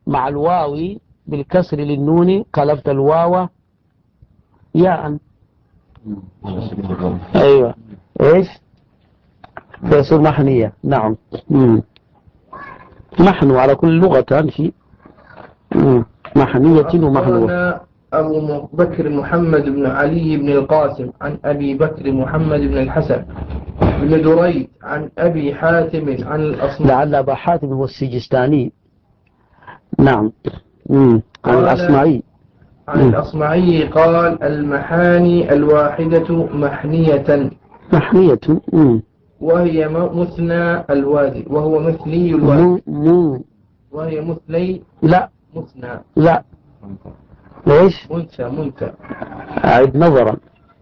مع الواو بالكسر للنون قلبت الواو ياء. أيوة إيش فيصير محنية. نعم. محنو على كل لغة تمشي. محنية ومحنوة. أبو بكر محمد بن علي بن القاسم عن أبي بكر محمد بن الحسن بن دريد عن أبي حاتم عن الأصمعي. لعل أبا حاتم هو السجستاني. نعم. عن الأصمعي. عن الأصمعي قال المحاني الواحدة محنية. محنية. وهي مثنى الوادي وهو مثلي الوادي. وهي مثلي. لا مثنى. لا ليش منثى. أعد نظرا.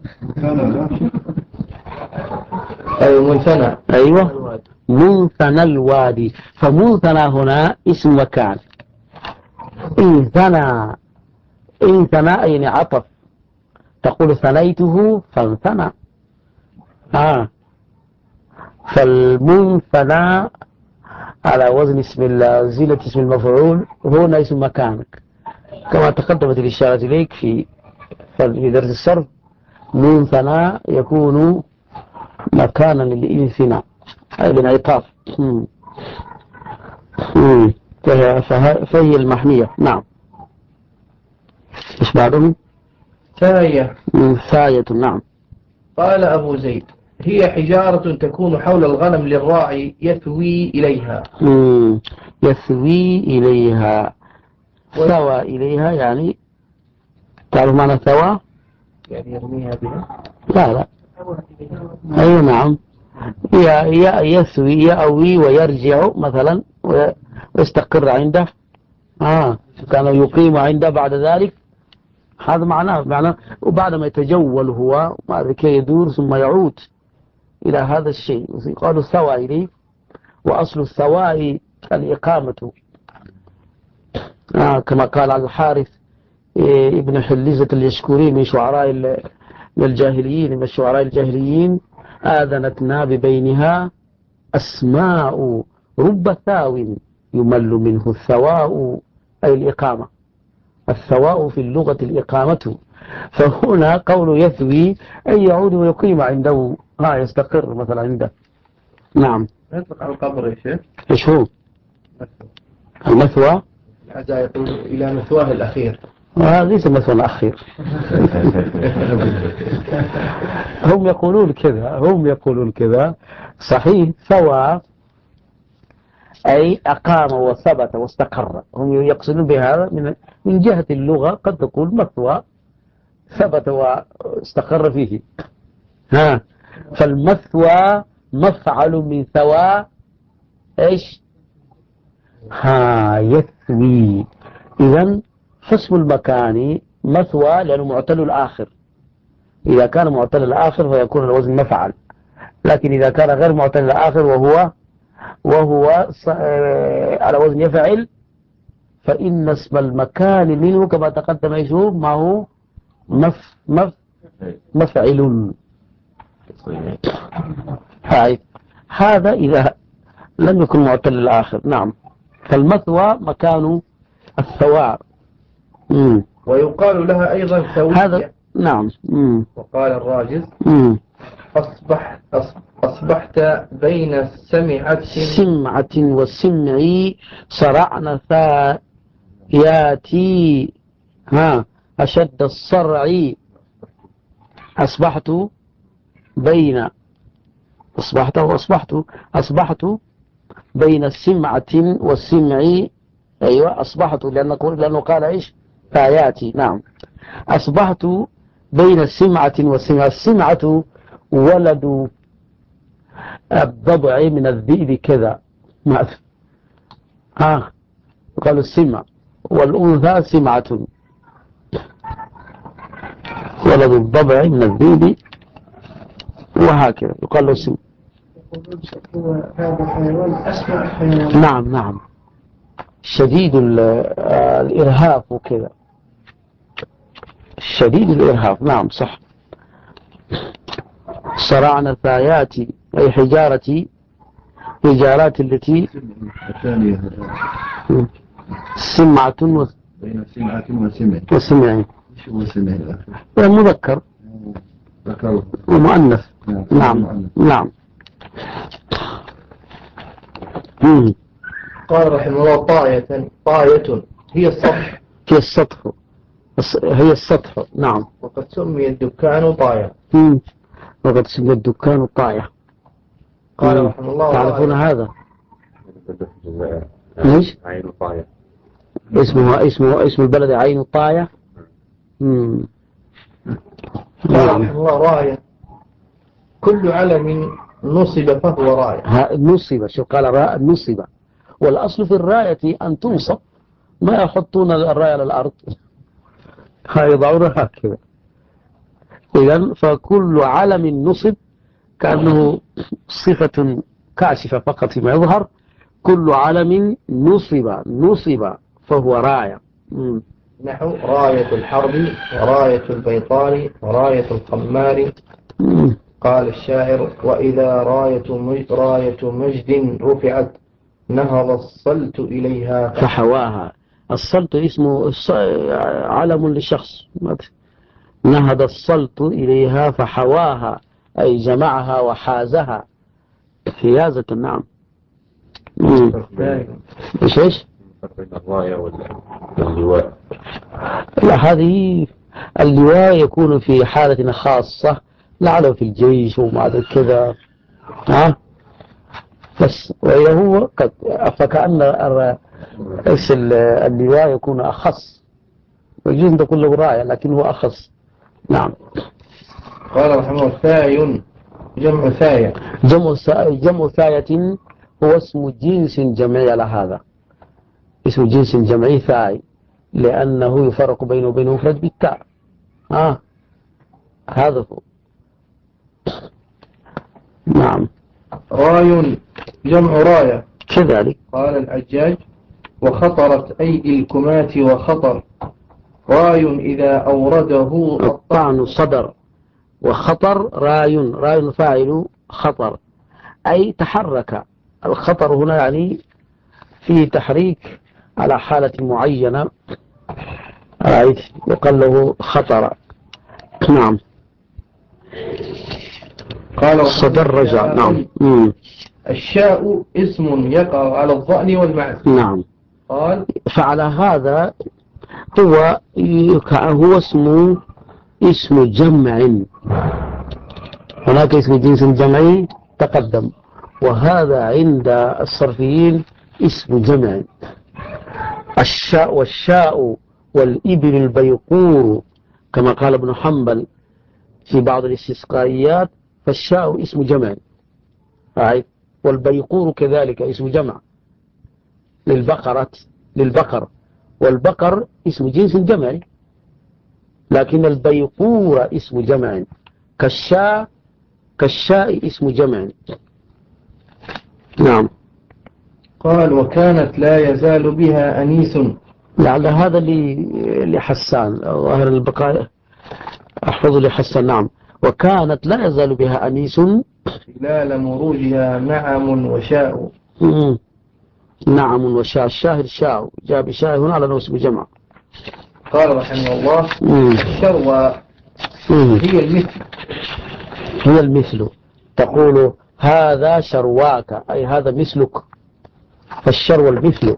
أيوة منثنى. أيوة منثنى الوادي. فمنثنى هنا اسم مكان. انثنى يعني عطف. تقول ثنيته فانثنى. فالمنثنى على وزن زينة اسم المفعول هنا اسم مكانك كما تقدمت الإشارة إليك في درس الصرف. منثنى يكون مكانا للإنثناء أي للعطاف. فهي المحنية. نعم. إيش بعده؟ ثاية. نعم. قال أبو زيد هي حجارة تكون حول الغنم للراعي يثوي إليها. يثوي إليها. ثوى إليها يعني تعرف معنى ثوى؟ يعني يرميها بها. لا أي نعم. يثوي يأوي ويرجع مثلا ويستقر عنده. كان يقيم عنده بعد ذلك. هذا معناه وبعدما يتجول هو كي يدور ثم يعود إلى هذا الشيء يقال الثوى إليه. وأصل الثواء الإقامة كما قال الحارث ابن حلزة اليشكري من شعراء الجاهليين من الشعراء الجاهليين آذنتنا ببينها أسماء رب ثاو يمل منه الثواء أي الإقامة. الثواء في اللغة الإقامة. فهنا قول يثوي أي يعود ويقيم عنده يستقر مثلا عنده. نعم. يطلق على القبر يا شيخ. إيش هو المثوى؟ هذا يقول إلى مثواه الأخير. ليس مثوى الأخير. هم يقولون كذا. صحيح ثوى أي أقام وثبت واستقر. هم يقصدون بهذا من جهة اللغة قد تقول مثوى ثبت واستقر فيه. فالمثوى مفعل من ثوى إيش يثوي. إذن حسب المكان مثوى لأنه معتل الآخر. إذا كان معتل الآخر فيكون الوزن مفعل. لكن إذا كان غير معتل الآخر وهو على وزن يفعل فإن اسم المكان منه كما تقدم يشوف ما هو مفعل. هذا إذا لم يكن معتل الآخر. نعم. فالمثوى مكان الثواء. ويقال لها أيضا ثوية. هذا نعم. وقال الراجز أصبحت بين السمعة والسمع صرعن ثاياتي أشد الصرع. أصبحت بين السمعة والسمع. أيوة أصبحت لأنه قال إيش ثاياتي. نعم. أصبحت بين السمعة والسمع. السمعة ولد الضبع من الذئب كذا. قالوا السمع والأنثى سمعة. ولد الضبع من الذئب وهكذا يقال له السمع. هذا حيوان أسمع حيوان. نعم شديد الإرهاف وكذا. شديد الإرهاف. نعم صح. صرعنا الثايات أي حجارات التي سمعة بين سمعة وسمع. وسمع. شو هو سمع الآخر؟ مذكر ذكر ومؤنث. نعم نعم. قال رحمه الله طاية هي السطح. هي السطح. هي السطح. نعم. وقد سمي الدكان طاية. وقد سمي الدكان طاية. قال رحمه الله تعرفون طاية. هذا؟ ليش؟ عين طاية. اسم البلد عين طاية. قال رحمه الله راية كل علم نصب فهو راية. نصب. شو قال؟ نصب. والأصل في الراية أن تنصب، ما يحطون الراية على الأرض، يضعونها هكذا. إذن فكل علم نصب كأنه صفة كاشفة فقط فيما يظهر. كل علم نصب فهو راية. نحو راية الحرب وراية البيطار وراية الخمار. قال الشاعر وإذا راية مجد رفعت نهض الصلت إليها فحواها. الصلت اسمه علم للشخص. نهض الصلت إليها فحواها أي جمعها وحازها حيازة. نعم. إيش؟ بين الراية واللواء. لا، هذه اللواء يكون في حالة خاصة، لعله في الجيش وما أدري كذا. بس وإذا هو قد فكأن اللواء يكون أخص، ويجوز أن تكون له راية لكن هو أخص. نعم. قال رحمه الله ثاي جمع ثاية. جمع ثاية هو اسم جنس جمعي على هذا، اسم جنس جمعي ثاي، لأنه يفرق بينه وبين مفرد بالتاء. هذا هو. نعم. راي جمع راية كذلك. قال الحجاج وخطرت أيدي الكمات وخطر راي إذا أورده الطعن صدر. وخطر راي فاعل خطر أي تحرك. الخطر هنا يعني فيه تحريك على حالة معينة، يقال له خطر. نعم. قال صدر رجع. نعم. الشاء اسم يقع على الظأن والمعز. نعم. قال فعلى هذا هو اسم جمع. هناك اسم جنس جمعي تقدم، وهذا عند الصرفيين اسم جمع. والشاء والإبل البيقور كما قال ابن حنبل في بعض الاستسقائيات، فالشاء اسم جمع، والبيقور كذلك اسم جمع للبقر، والبقر اسم جنس جمعي، لكن البيقور اسم جمع. كالشاء اسم جمع. نعم. قال وكانت لا يزال بها أنيس. لعل هذا لحسان ظاهر البقاء، أحفظ لحسان. نعم. وكانت لا يزال بها أنيس خلال مروجها نعم وشاء. نعم وشاء. الشاهد شاء جاء بشاء هنا على نوع جمع. قال رحمه الله الشروى هي المثل. تقول هذا شرواك أي هذا مثلك، فالشروى المثل.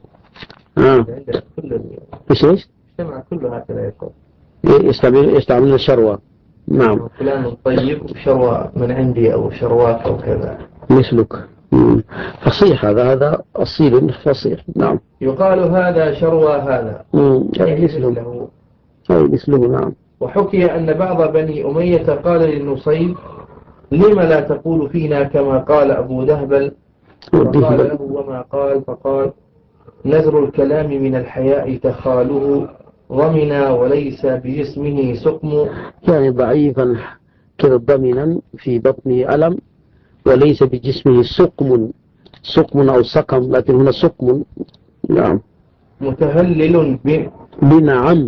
ايش اجتمع كله هكذا يقول يستعملون الشروى. نعم. فلان طيب وشروى من عندي أو شرواك أو كذا مثلك. فصيح هذا أصيل فصيح. نعم. يقال هذا شروى هذا أي مثله. نعم. وحكي أن بعض بني أمية قال للنصيب لما لا تقول فينا كما قال أبو دهبل، فقال له وما قال، فقال نذر الكلام من الحياء تخاله ضمنا وليس بجسمه سقم. يعني ضعيفا كذا ضمنا في بطنه ألم وليس بجسمه سقم أو سقم، لكن هنا سقم. نعم. متهلل بنعم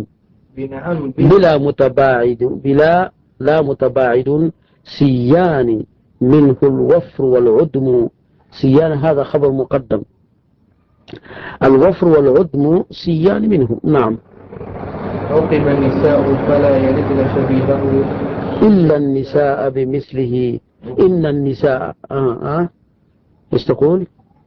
بلا متباعد سيان منه الوفر والعدم. سيان هذا خبر مقدم. الوفر والعدم سيان منه. نعم. عقب النساء فلا يلدن شبيهه إلا النساء بمثله. إن النساء ايش تقول؟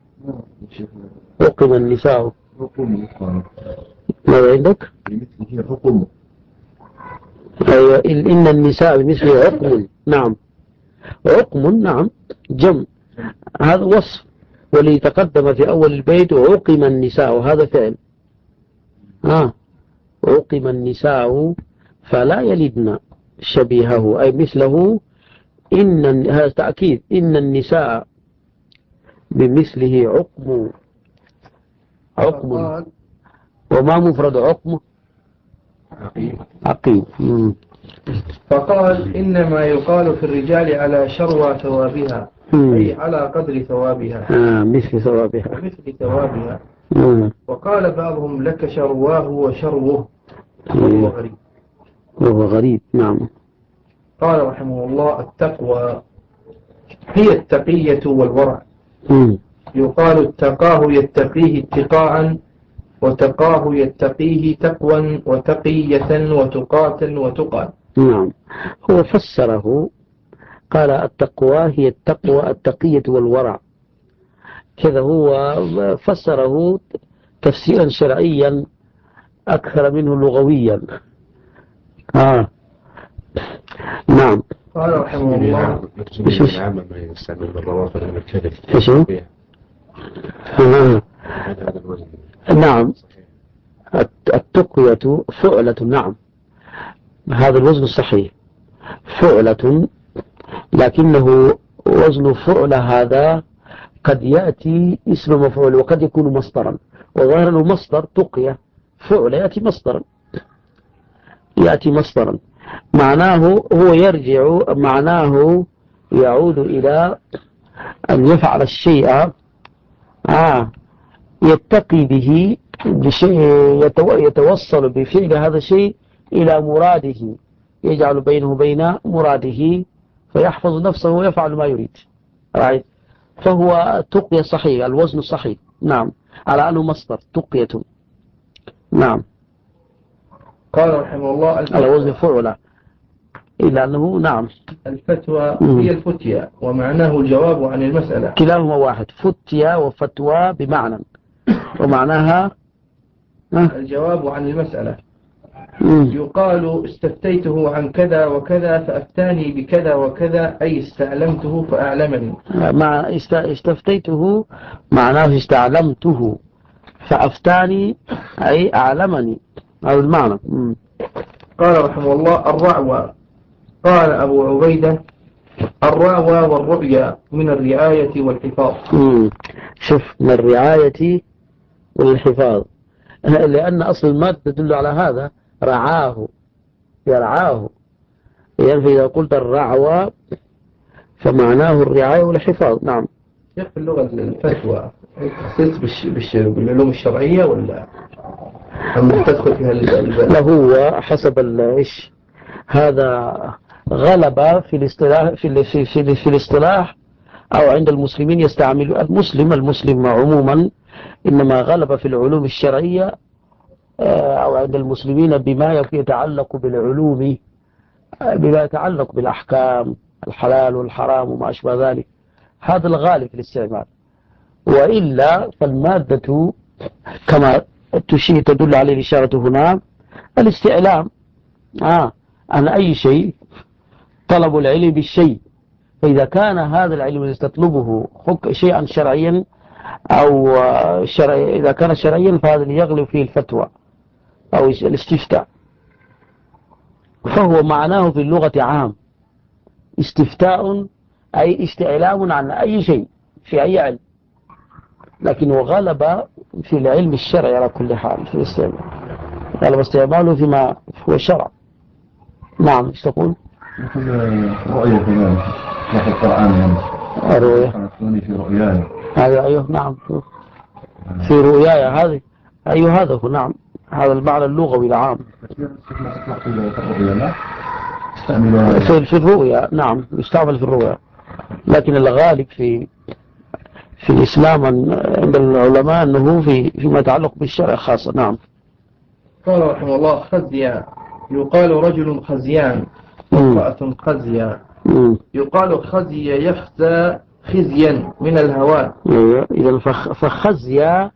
عقب النساء حكم ماذا عندك؟ بمثله حكم. أيوة. إن النساء بمثله عقم. نعم. عقم. نعم. جمع. هذا وصف، واللي تقدم في أول البيت عقم النساء، هذا فعل. عقم النساء فلا يلدن شبيهه أي مثله. هذا تأكيد. إن النساء بمثله عقم. وما مفرد عقم؟ عقيم. فقال إنما يقال في الرجال على شروى ثوابها أي على قدر ثوابها. مثل ثوابها. مثل ثوابها. وقال بعضهم لك شرواه وشروه وهو غريب. وهو غريب. نعم. قال رحمه الله التقوى هي التقية والورع. يقال اتقاه يتقيه اتقاء، وتقاه يتقيه تقوى وتقية وتقاة وتقى. نعم. هو فسره قال التقوى هي التقية والورع، كذا هو فسره تفسيرا شرعيا أكثر منه لغويا. نعم. قال رحمه الله العامة ما يستعمل بالروافع من الكذب. نعم. التقوية فعلة. نعم. هذا الوزن الصحيح فعلة، لكنه وزن فعل هذا قد يأتي اسم مفعول وقد يكون مصدرا، وظاهر أنه مصدر تقية. فعل يأتي مصدرا معناه يعود إلى أن يفعل الشيء يتقي به بشيء، يتوصل بفعل هذا الشيء إلى مراده، يجعل بينه وبين مراده فيحفظ نفسه ويفعل ما يريد. فهو تقية صحيح، الوزن صحيح. نعم. على أنه مصدر تقية. نعم. قال رحمه الله على وزن فعل، إلا أنه نعم. الفتوى هي الفتية ومعناه الجواب عن المسألة. كلاهما واحد، فتية وفتوى بمعنى، ومعناها الجواب عن المسألة. يقال استفتيته عن كذا وكذا فأفتاني بكذا وكذا أي استعلمته فأعلمني. استفتيته معناه استعلمته، فأفتاني أي أعلمني، هذا المعنى. قال رحمه الله الرعوى. قال أبو عبيدة الرعوى والرؤيا من الرعاية والحفاظ. شوف، من الرعاية والحفاظ، لأن أصل المادة تدل على هذا، رعاه يرعاه، يعني إذا قلت الرعوى فمعناه الرعاية والحفاظ. نعم. في اللغة الفتوى تخصيص بالعلوم الشرعية ولا أم تدخل فيها هو حسب إيش هذا غلب في الاصطلاح في الاصطلاح أو عند المسلمين يستعمل المسلم عموما إنما غلب في العلوم الشرعية أو عند المسلمين بما يتعلق بالعلوم، بما يتعلق بالأحكام الحلال والحرام وما أشبه ذلك، هذا الغالب في الاستعمال. وإلا فالمادة كما تدل عليه الإشارة هنا الاستعلام عن أي شيء، طلب العلم بالشيء، فإذا كان هذا العلم يستطلبه شيئا شرعيا أو إذا كان شرعيا فهذا يغلب فيه الفتوى أو الاستفتاء، فهو معناه في اللغة عام، استفتاء أي استعلام عن أي شيء في أي علم، لكنه غلب في العلم الشرعي على كل حال في الاستعمال، غلب استعماله فيما هو الشرع. نعم. ايش تقول؟ مثل رؤية كذلك في القرآن يعني الرؤية في رؤياي هذا. أيوه. نعم. في رؤياي هذه. أيوه هذا هو. نعم. هذا المعنى اللغوي العام في الرؤيا. نعم. يستعمل في الرؤيا، لكن الغالب في الإسلام عند العلماء أنه فيما يتعلق بالشرع خاصة. نعم. قال رحمه الله خزيا يقال رجل خزيان وامرأة خزيا. يقال خزي يخزى خزيا من الهوان. إذا فخزيا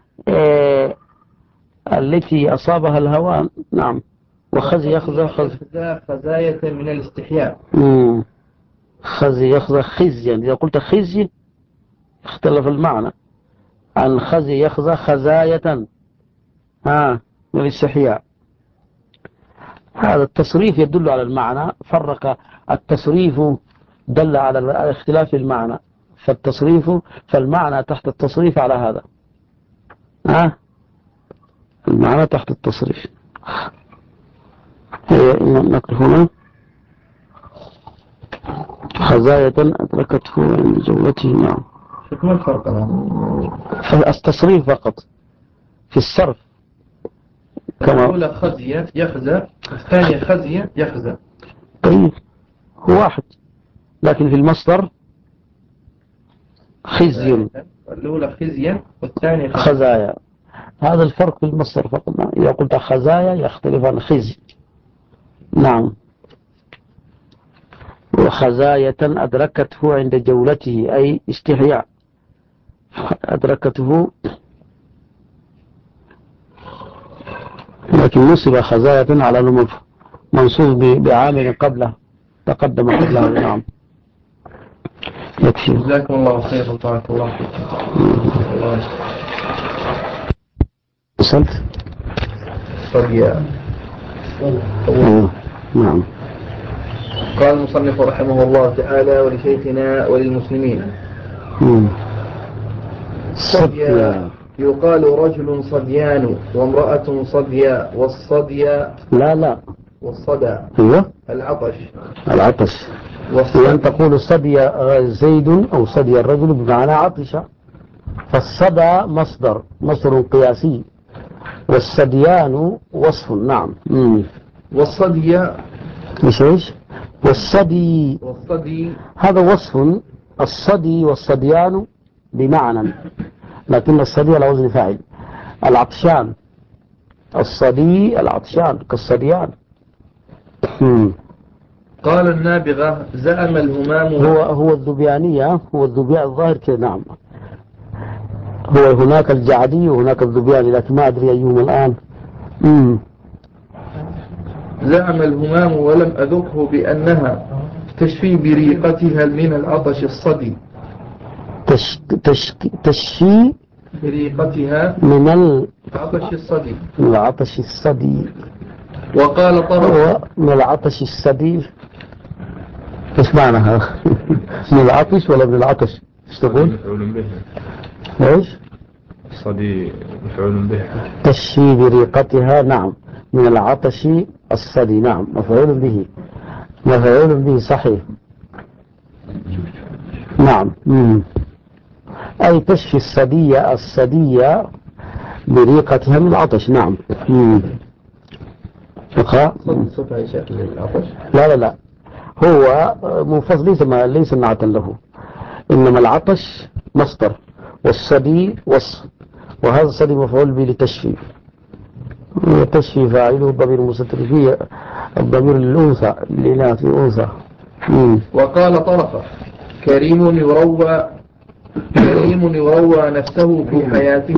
التي أصابها الهوان. نعم. وخزي يخزى خزاية من الاستحياء. خزي يخزى خزيا. إذا قلت خزي اختلف المعنى عن خزي يخزى خزاية من الاستحياء. هذا التصريف يدل على المعنى. فرق التصريف دل على اختلاف المعنى، فالمعنى تحت التصريف على هذا. المعنى تحت التصريف. نقل هنا خزاية أدركته عند جولته. نعم. ما الفرق التصريف فقط في الصرف. الأولى خزية يخزى، الثانية خزية يخزى. طيب هو واحد، لكن في المصدر خزي. الأولى خزيا والثانية خزايا. هذا الفرق في المصدر فقط. إذا قلت خزايا يختلف عن خزي. نعم. وخزاية أدركته عند جولته أي استحياء. أدركته، لكن نصب خزاية على منصوب بعامل قبله تقدم قبله. نعم. يكفي. جزاكم الله خير وبارك الله فيكم. وصلت؟ صديا. نعم. قال المصنف رحمه الله تعالى ولشيخنا وللمسلمين. صديا يقال رجل صديان وامرأة صديا والصديا لا والصدى ايوه العطش. وأن تقول صدي زيد أو صدي الرجل بمعنى عطش، فالصدى مصدر قياسي، والصديان وصف. نعم. والصدي ايش والصدي هذا وصف. الصدي والصديان بمعنى، لكن الصدي على وزن فاعل. العطشان، الصدي العطشان كالصديان. قال النابغة زعم الهمام. هو الذبيانية، هو الذبيان الظاهر كذا. نعم. هو هناك الجعدي وهناك الذبياني، لكن ما أدري أيهما الآن. زعم الهمام ولم أذقه بأنها تشفي بريقتها من العطش الصدي. تشفي بريقتها من العطش الصدي. وقال طرف من العطش الصدي. ايش معناها؟ من العطش ولا من العطش؟ ايش تقول؟ مفعول به. ايش؟ الصدي مفعول به. تشفي بريقتها. نعم. من العطش الصدي. نعم. مفعول به صحيح. نعم. أي تشفي الصدية بريقتها من العطش. نعم. لا هو منفصل، ليس نعتا له، إنما العطش مصدر والصدي وصف، وهذا الصدي مفعول به لتشفي. تشفي فاعله الضمير المستتر فيه الضمير الأنثى لإناث أنثى. وقال طرفة كريم يروى نفسه في حياته.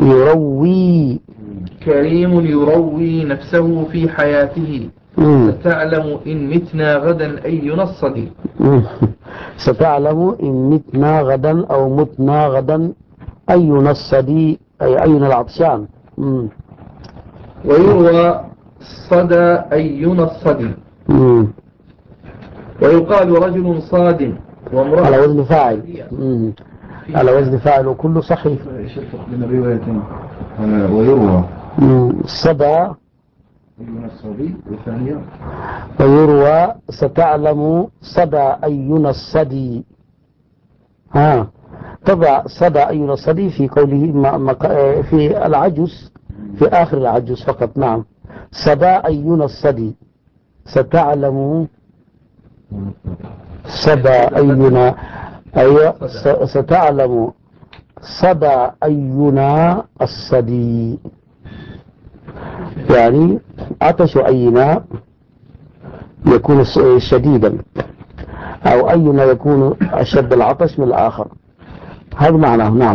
كريم يروي نفسه في حياته. ستعلم إن متنا غدا أينا الصدي. ستعلم إن متنا غدا أو متنا غدا أينا الصدي، أي أينا العطشان. ويروى صدى أينا الصدي. ويقال رجل صاد وامرأة على وزن فاعل. على وزن فاعل وكله صحيح. من الروايتين. ويروى صدى أينا الصدي والثانية ويروى ستعلم صدى أينا الصدي. تضع صدى أينا الصدي في قوله في العجز، في آخر العجز فقط. نعم. صدى أينا الصدي. ستعلم صدى أينا. أيوة. ستعلم صدى أينا الصدي، يعني عطش أينا يكون شديدا، أو أينا يكون أشد العطش من الآخر، هذا معناه. نعم.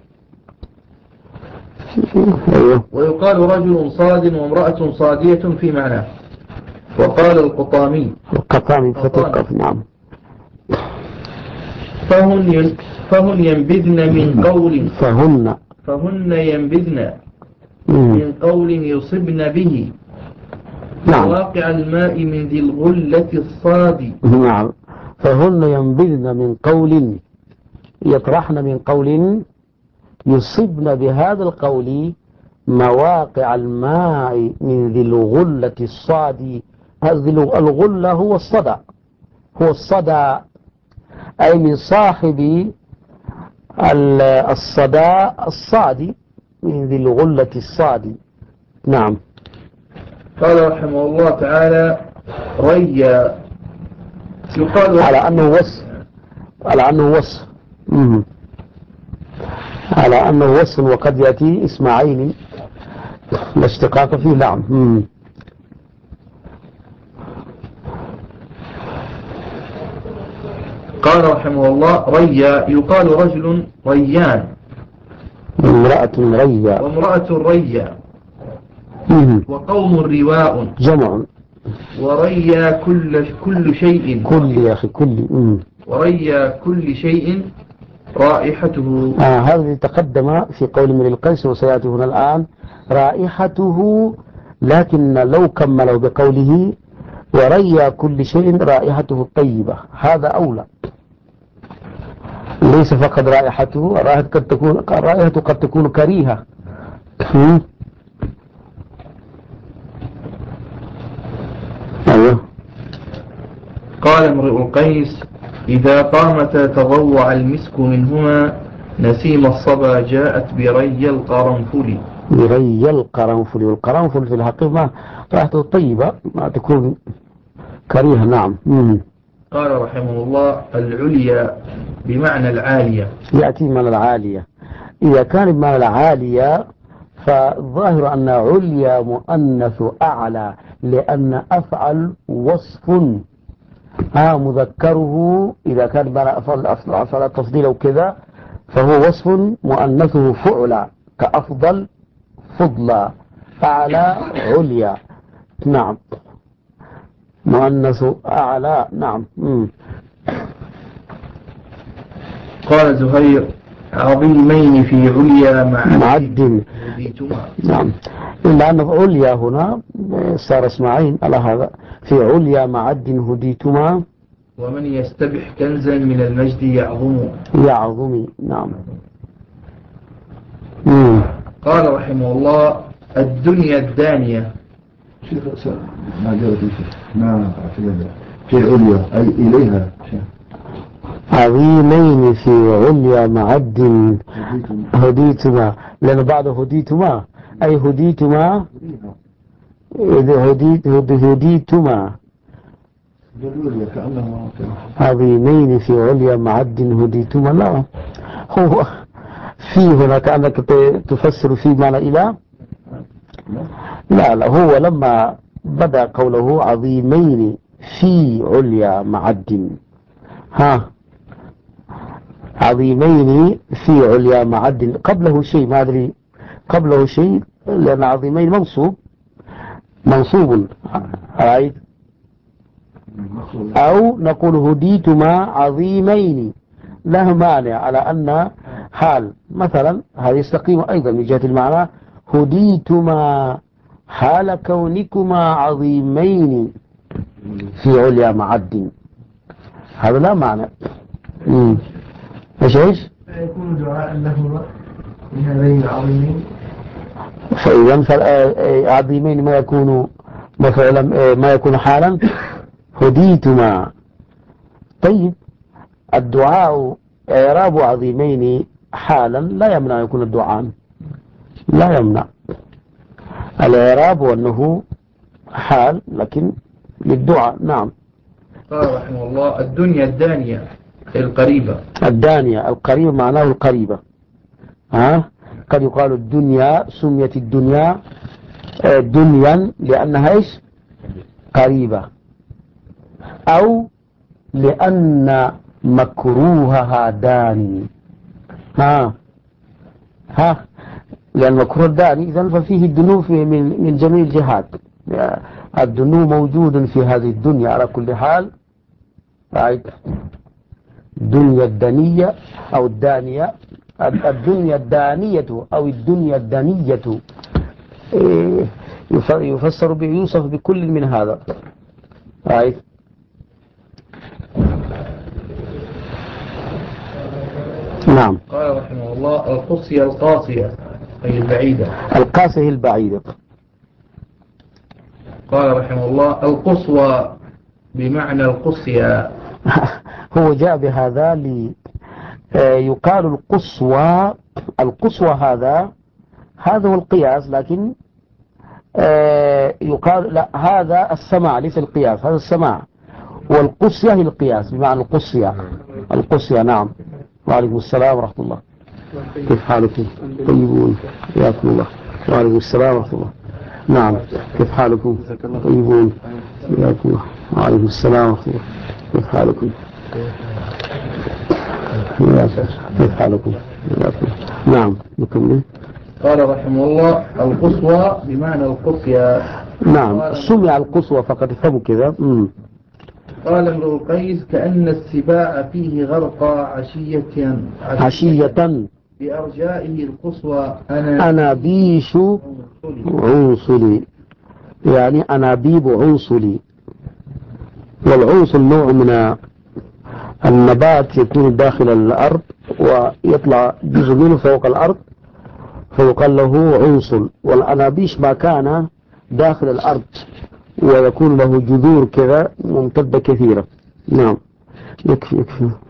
ويقال رجل صاد وامرأة صادية في معناه. وقال القطامي فتوقف. نعم. فهن ينبذن من قول فهن ينبذن من قول يصبن به مواقع الماء من ذي الغلة الصاد. نعم. فهن ينبذن من قول، يطرحن من قول يصبن بهذا القول مواقع الماء من ذي الغلة الصاد. هذه الغلة هو الصدى، أي من صاحب الصدى الصادي، من ذي الغلة الصادي. نعم. قال رحمه الله تعالى ريا، يقال على أنه وصف، على أنه وصف وقد يأتي اسم عين لا اشتقاق فيه. نعم. قال رحمه الله ريا، يقال رجل ريان وامرأة ريا وقوم رواء جمع. وريا كل شيء، يا أخي وريا كل شيء رائحته. هذا تقدم في قول من القيس وسيأتي هنا الآن رائحته، لكن لو كملوا بقوله وريا كل شيء رائحته الطيبة، هذا أولى. ليس فقط رائحته، الرائحة قد تكون كريهة. أيوه. قال امرؤ القيس إذا قامت تضوع المسك منهما نسيم الصبا جاءت بري القرنفل. والقرنفل في الحقيقة رائحته طيبة، ما تكون كريهة. نعم. قال رحمه الله العليا بمعنى العالية، يأتي من العالية. إذا كان بمعنى العالية فالظاهر أن عليا مؤنث أعلى، لأن أفعل وصف مذكره إذا كان بمعنى أفعل التفضيل أو كذا فهو وصف مؤنثه فعلا، كأفضل فضلا، أعلى عليا. نعم. مؤنث أعلى. نعم. قال زهير عظيمين في عليا معد. نعم. إلا أن عليا هنا صار اسمعين على هذا، في عليا معد هديتما. ومن يستبح كنزا من المجد يعظم. نعم. قال رحمه الله الدنيا الدانية. في عليا أي إليها. عظيمين في عليا معد هديتما، لأن بعد هديتما أي هديتما هديتما عظيمين في عليا معد هديتما. لا، هو في هنا كأنك تفسر في معنى إله. لا، هو لما بدأ قوله عظيمين في عليا معد، عظيمين في عليا معد، قبله شيء ما أدري، قبله شيء لأن عظيمين منصوب رأيت، أو نقول هديتما عظيمين، له مانع على أن حال مثلا هذا يستقيم أيضا من جهة المعنى، هديتما حال كونكما عظيمين في عليا معد، هذا لا معنى. ايش يكون دعاء لهما من هذين العظيمين، فإذا عظيمين ما يكون مفعولا، ما يكون حالا هديتما. طيب الدعاء إعراب عظيمين حالا لا يمنع يكون الدعاء، لا يمنع الإعراب وأنه حال لكن للدعاء. نعم. قال رحمه الله الدنيا الدانية القريبة. الدانية القريبة معناه القريبة، قد يقال الدنيا سميت الدنيا دنيا لأنها إيش قريبة، أو لأن مكروهها داني. لأن مكروه داني إذن ففيه الدنو من جميع الجهات. الدنو موجود في هذه الدنيا على كل حال. الدنيا الدنية أو الدانية، الدنيا الدانية أو الدنيا الدنية يفسر يوصف بكل من هذا. نعم. قال رحمه الله القصية القاسية أي البعيدة. القاسية البعيدة. قال رحمه الله القصوى بمعنى القصية. هو جاء بهذا يقال القصوى. القصوى هذا هو القياس، لكن يقال لا، هذا السماع ليس القياس، هذا السماع. والقصية هي القياس بمعنى القصية. القصية نعم. وعليكم السلام ورحمة الله. كيف حالكم؟ طيبون حياكم الله. وعليكم السلام ورحمة الله. نعم كيف حالكم؟ طيبون حياكم الله. وعليكم السلام ورحمة الله. كيف حالكم؟ كيف حالكم؟ نعم نكمل. قال رحمه الله القصوى بمعنى القصية. نعم سمع القصوى فقد فهموا كذا. قال ابن القيس كأن السباع فيه غرق عشية بأرجائه القصوى أنابيش عنصلي، يعني أنابيب عنصلي. والعنصل نوع من النبات يكون داخل الأرض ويطلع جزء منه فوق الأرض فيقال له عنصل. والأنابيش ما كان داخل الأرض ويكون له جذور كذا ممتدة كثيرة. نعم يكفي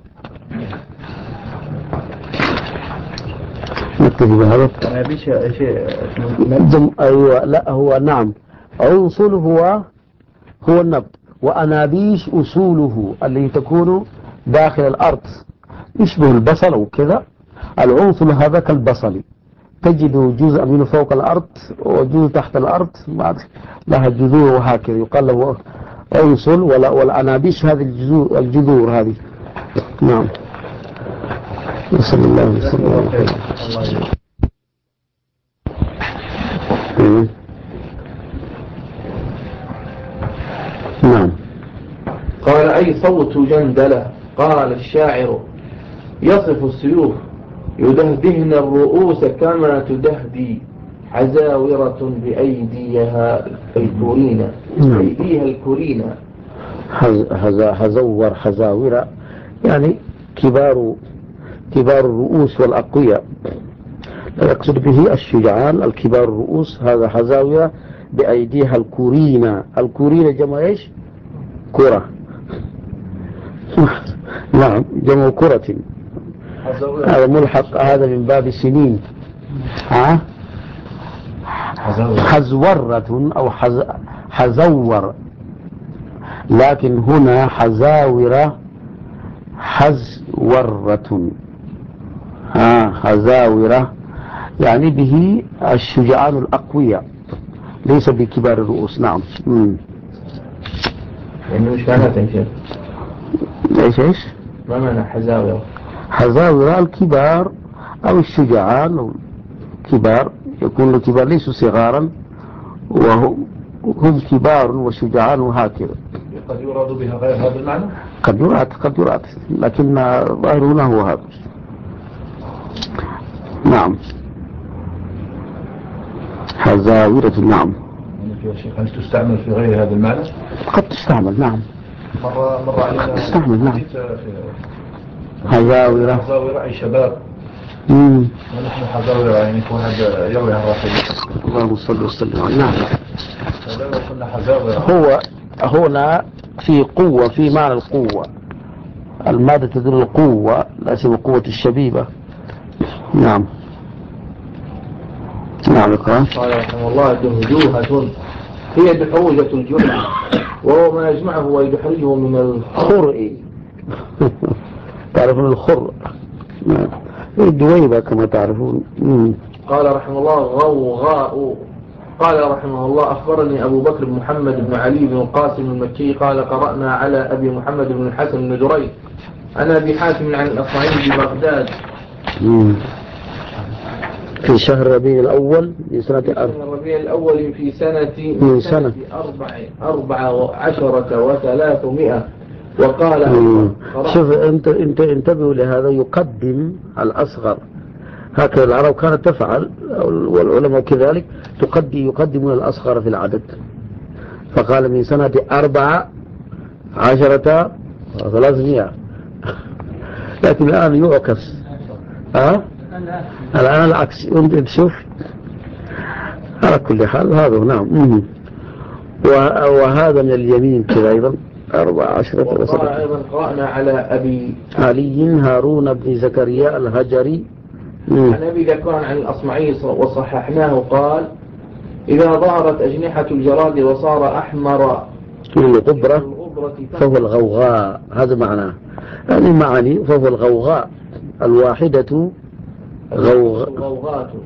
نكتفي بهذا. أنابيش شيء أيوة لا هو نعم عنصل هو النبت، وأنابيش أصوله التي تكون داخل الأرض يشبه البصل وكذا. العنصل هذا كالبصل تجد جزء منه فوق الأرض وجزء تحت الأرض لها جذور وهكذا يقال له عنصل. والأنابيش هذه الجذور هذه. نعم. صلى الله عليه وسلم. نعم. قال أي صوت جندلة. قال الشاعر يصف السيوف يدهدهن الرؤوس كما تدهدي حزاورة بأيديها الكورين. أيديها الكورين. حزور حزاورة يعني كبار الرؤوس والأقوياء، يقصد به الشجعان الكبار الرؤوس. هذا حزاورة بأيديها الكورين. الكورين جمع إيش؟ كرة. نعم جمع كرة. هذا ملحق، هذا من باب السنين. حزورة أو حزور، لكن هنا حزاورة حزورة. حزاورة يعني به الشجعان الأقوياء ليس بكبار الرؤوس. نعم. يعني مش معنى ايش ما معنى حزاورة؟ حزاورة الكبار أو الشجعان كبار، يكون الكبار ليسوا صغارا وهم كبار وشجعان وهكذا. قد يراد بها غير هذا المعنى؟ قد يراد لكن ظاهر هنا هو هذا. نعم حزاورة. نعم يا شيخ هل تستعمل في غير هذا المعنى؟ قد تستعمل. نعم مرة علينا تستعمل. نعم حزاورة أي شباب. ونحن حزاورة يعني يكون هذا يروي عن رسول اللهم صل وسلم. نعم قلنا حزاورة. هو هنا في قوة، في معنى القوة. المادة تدل القوة لا سيما قوة الشبيبة. نعم. نعم قال رحمه الله دهدوهة هي دحوجة الجمع وهو ما يجمعه ويدحرجه من الخرء. تعرفون الخرء؟ الدويبة كما تعرفون. قال رحمه الله غوغاء. قال رحمه الله أخبرني أبو بكر بن محمد بن علي بن القاسم المكي قال قرأنا على أبي محمد بن الحسن بن دريد عن أبي حاتم عن الأصمعي ببغداد في شهر ربيع الأول في سنة ربيع الأول في سنة 14 و300. وقال شوف أنت انتبهوا لهذا، يقدم الأصغر، هكذا العرب كانت تفعل والعلماء كذلك، يقدمون الأصغر في العدد، فقال من سنة 14 و300. لكن الآن يعكس، الآن العكس، انت تشوف. على كل حال هذا نعم. وهذا من اليمين كذا أيضا 14. وقال أيضا قرأنا على أبي علي هارون بن زكريا الهجري عن أبي ذكوان عن الأصمعي وصححناه قال إذا ظهرت أجنحة الجراد وصار أحمر للغبرة فهو الغوغاء، هذا معناه. يعني معاني، فهو الغوغاء الواحدة غوغاءة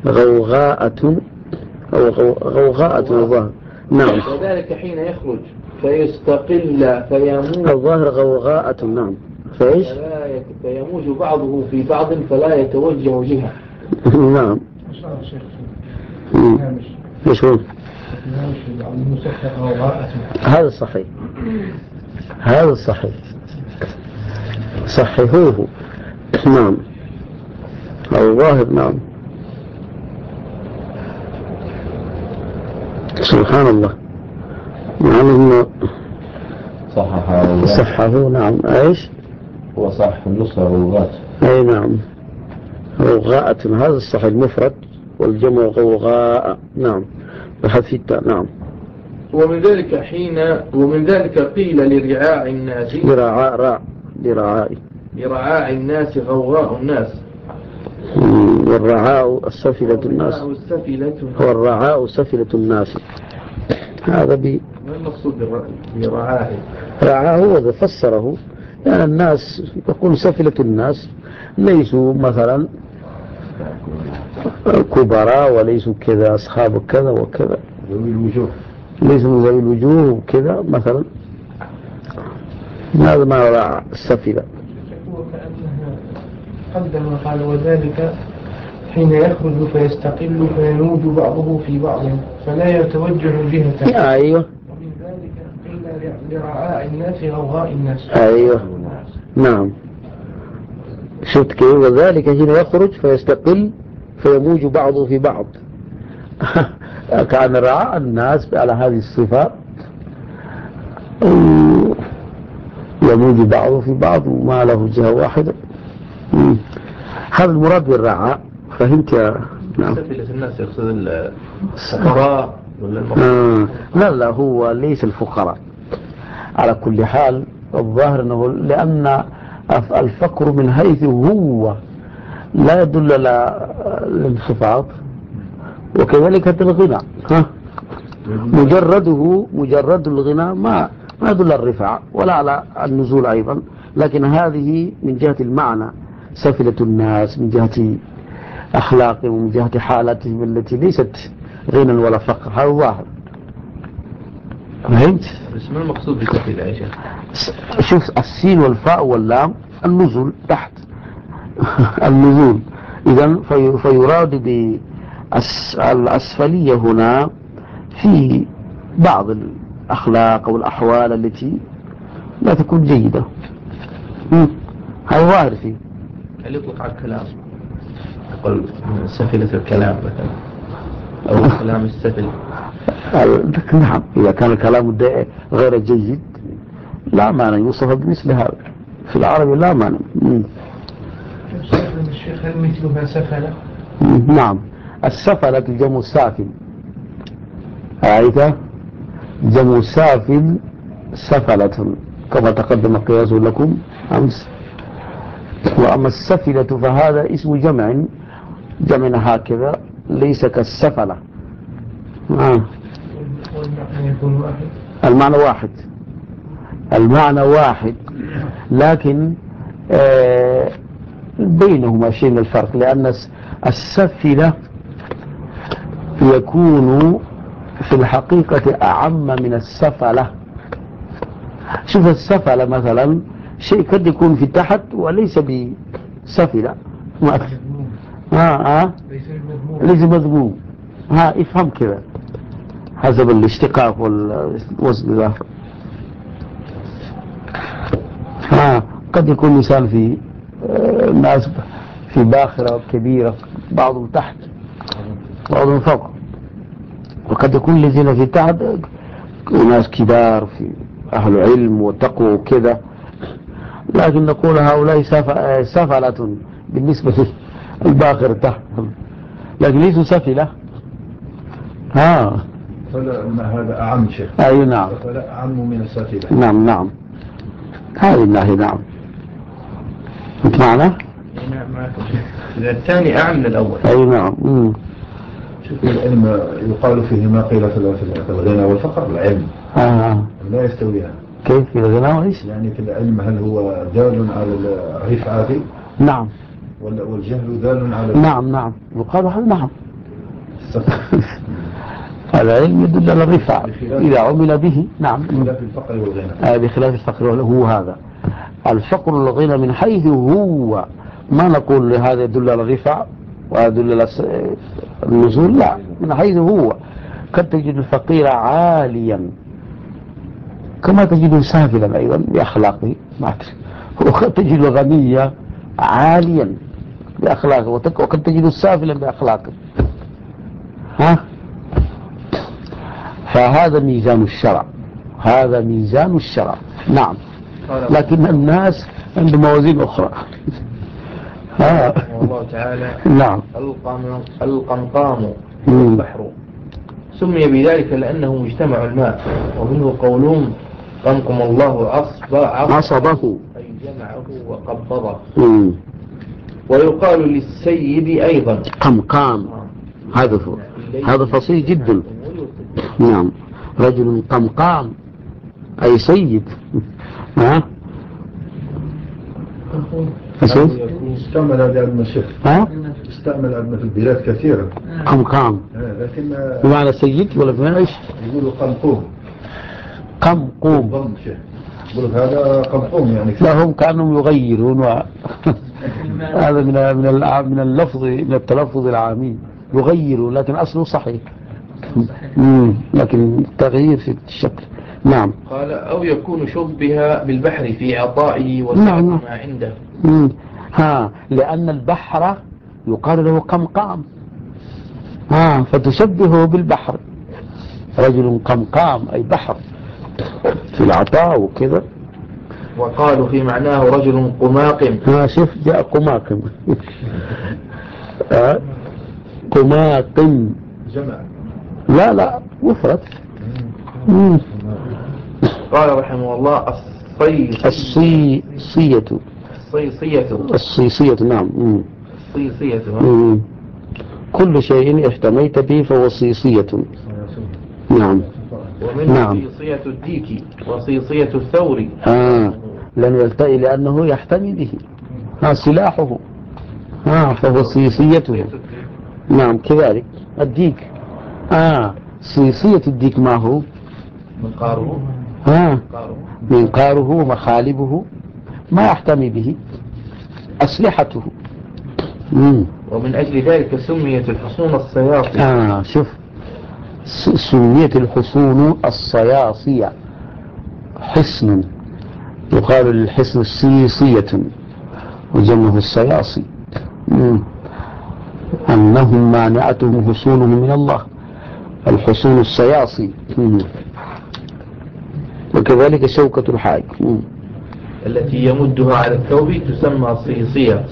أو غوغاءة الظاهر. نعم. وذلك حين يخرج فيستقل فيموج الظاهر غوغاءة. نعم. فإيش؟ فيموج بعضه في بعض فلا يتوجه جهة. نعم. ايش هو؟ هذا الصحيح، هذا الصحيح، صححوه. نعم. الظاهر نعم. سبحان الله. نعم. صححوه. نعم. ايش هو صح النصر غوغات. اي نعم. غوغاءة هذا الصحيح المفرد، والجمع غوغاء. نعم. بحذف التاء. نعم. ومن ذلك قيل لرعاع الناس لرعاع الناس غوغاء الناس. والرعاء السفلة الناس، والرعاء سفلة الناس. هذا ما المقصود برعاء؟ رعاء هو ذا فسره، يعني الناس يقول سفلة الناس ليسوا مثلا كبراء وليسوا كذا أصحاب كذا وكذا، ليسوا ذوي الوجوه وكذا مثلا. هذا ما رعاء السفلة. قدم قال وذلك حين يخرج فيستقل فيموج بعضه في بعض فلا يتوجه جهة. أيوه. ومن ذلك قيل لرعاء الناس غوغاء الناس. أيوه. نعم. شفت كيف؟ وذلك حين يخرج فيستقل فيموج بعضه في بعض. كان رعاء الناس على هذه الصفة، يموج بعضه في بعض وما له جهة واحدة. هذا المراد بالرعاء. فهمت يا؟ نعم. سفلة الناس يقصد الفقراء ولا لا هو ليس الفقراء. على كل حال الظاهر أنه لأن الفقر من حيث هو لا يدل على الانخفاض، وكذلك الغنى مجرد الغنى ما يدل على الرفع ولا على النزول أيضا، لكن هذه من جهة المعنى سفلة الناس من جهة أخلاقهم ومن جهة حالتهم التي ليست غنى ولا فقر. هذا ظاهر. فهمت؟ بس ما المقصود بسفلة يا شيخ؟ شوف السين والفاء واللام النزول تحت. النزول إذن فيراد بالأسفلية هنا في بعض الأخلاق والأحوال التي لا تكون جيدة. هذا ظاهر فيه. هل يطلق على الكلام؟ يقول سفلة الكلام مثلا أو الكلام السفل؟ نعم. إذا كان الكلام غير جيد لا معنى يوصف بمثل هذا في العربي، لا معنى. الشيخ هل مثلها سفلة؟ نعم. السفلة جمع سافل، رأيت؟ جمع سافل سفلة كما تقدم قياس لكم أمس. وأما السفلة فهذا اسم جمع هكذا ليس كالسفلة. المعنى واحد، لكن بينهما شيء من الفرق، لأن السفلة يكون في الحقيقة أعم من السفلة. شوف السفلة مثلا شيء قد يكون في تحت وليس بسفلة، ليس مذموم. افهم كذا حسب الاشتقاق والوزن ذا. قد يكون مثال في ناس في باخرة كبيرة، بعضهم تحت بعضهم فوق، وقد يكون الذين في تحت ناس كبار في أهل علم وتقوى وكذا، لكن نقول هؤلاء سفلة بالنسبة للباخر تحت، لكن ليسوا سفلة. هذا أعم شيء. أي نعم، فلا أعم من السفلة. نعم نعم، هذه الناحية. نعم، أنت معنا؟ نعم معكم. إذا الثاني أعم من الأول. أي نعم. شوف العلم يقال فيه ما قيل في الغنى والفقر. العلم لا يستويان. كيف في الغنى وإيش؟ يعني في العلم هل هو دال على الرفعة؟ نعم. والجهل دال على نعم يقال هذا. نعم. العلم يدل على الرفعة إذا عمل به. نعم. بخلاف الفقر والغنى. بخلاف الفقر هو هذا الفقر والغنى من حيث هو، ما نقول هذا يدل على الرفع وهذا يدل على النزول، لا، من حيث هو قد تجد الفقير عاليا كما تجد سافلا أيضا بأخلاقه، وقد تجد غنيا عاليا بأخلاقه، وقد تجد سافلا بأخلاقه. فهذا ميزان الشرع، هذا ميزان الشرع. نعم. لكن الناس عندهم موازين أخرى. الله تعالى نعم. القمقام البحر سمي بذلك لأنه مجتمع الماء، ومنه قولهم قمقم الله عصبه أي جمعه وقبضه. ويقال للسيد أيضا قمقام، هذا فصيح جدا. نعم، رجل قمقام أي سيد. استعمل هذا المشيخ. استعمل عندنا في البلاد كثيرا قمقام، لكن بمعنى سيد ولا بمعنى ايش؟ يقولوا قمقوم. قمقوم يقولوا هذا قمقوم يعني. لا، هم كانوا يغيرون هذا من اللفظ، من التلفظ العامي، يغيروا، لكن أصله صحيح. لكن تغيير في الشكل. نعم. قال أو يكون شبه بالبحر في عطائه وسعة ما عنده. لأن البحر يقال له قمقام، فتشبهه بالبحر، رجل قمقام أي بحر في العطاء وكذا. وقالوا في معناه رجل قماقم. شوف جاء قماقم. قماقم جمع، لا مفرد. قال رحمه الله الصيصية. نعم. الصيصية كل شيء احتميت به فهو صيصية. نعم. ومنه صيصية الديك وصيصية الثور. لن يلتئي لأنه يحتمي به، سلاحه، فهو صيصيته. نعم كذلك الديك. صيصية الديك ما هو؟ منقاره ومخالبه، ما يحتمي به أسلحته. ومن أجل ذلك سميت الحصون الصياصي. شوف، سميت الحصون الصياصية. حصن يقال للحصن الصيصية وجمعه الصياصي، أنهم مانعتهم حصونهم من الله، الحصون الصياصي. وكذلك شوكة الحاج التي يمدها على الثوب تسمى صيصية.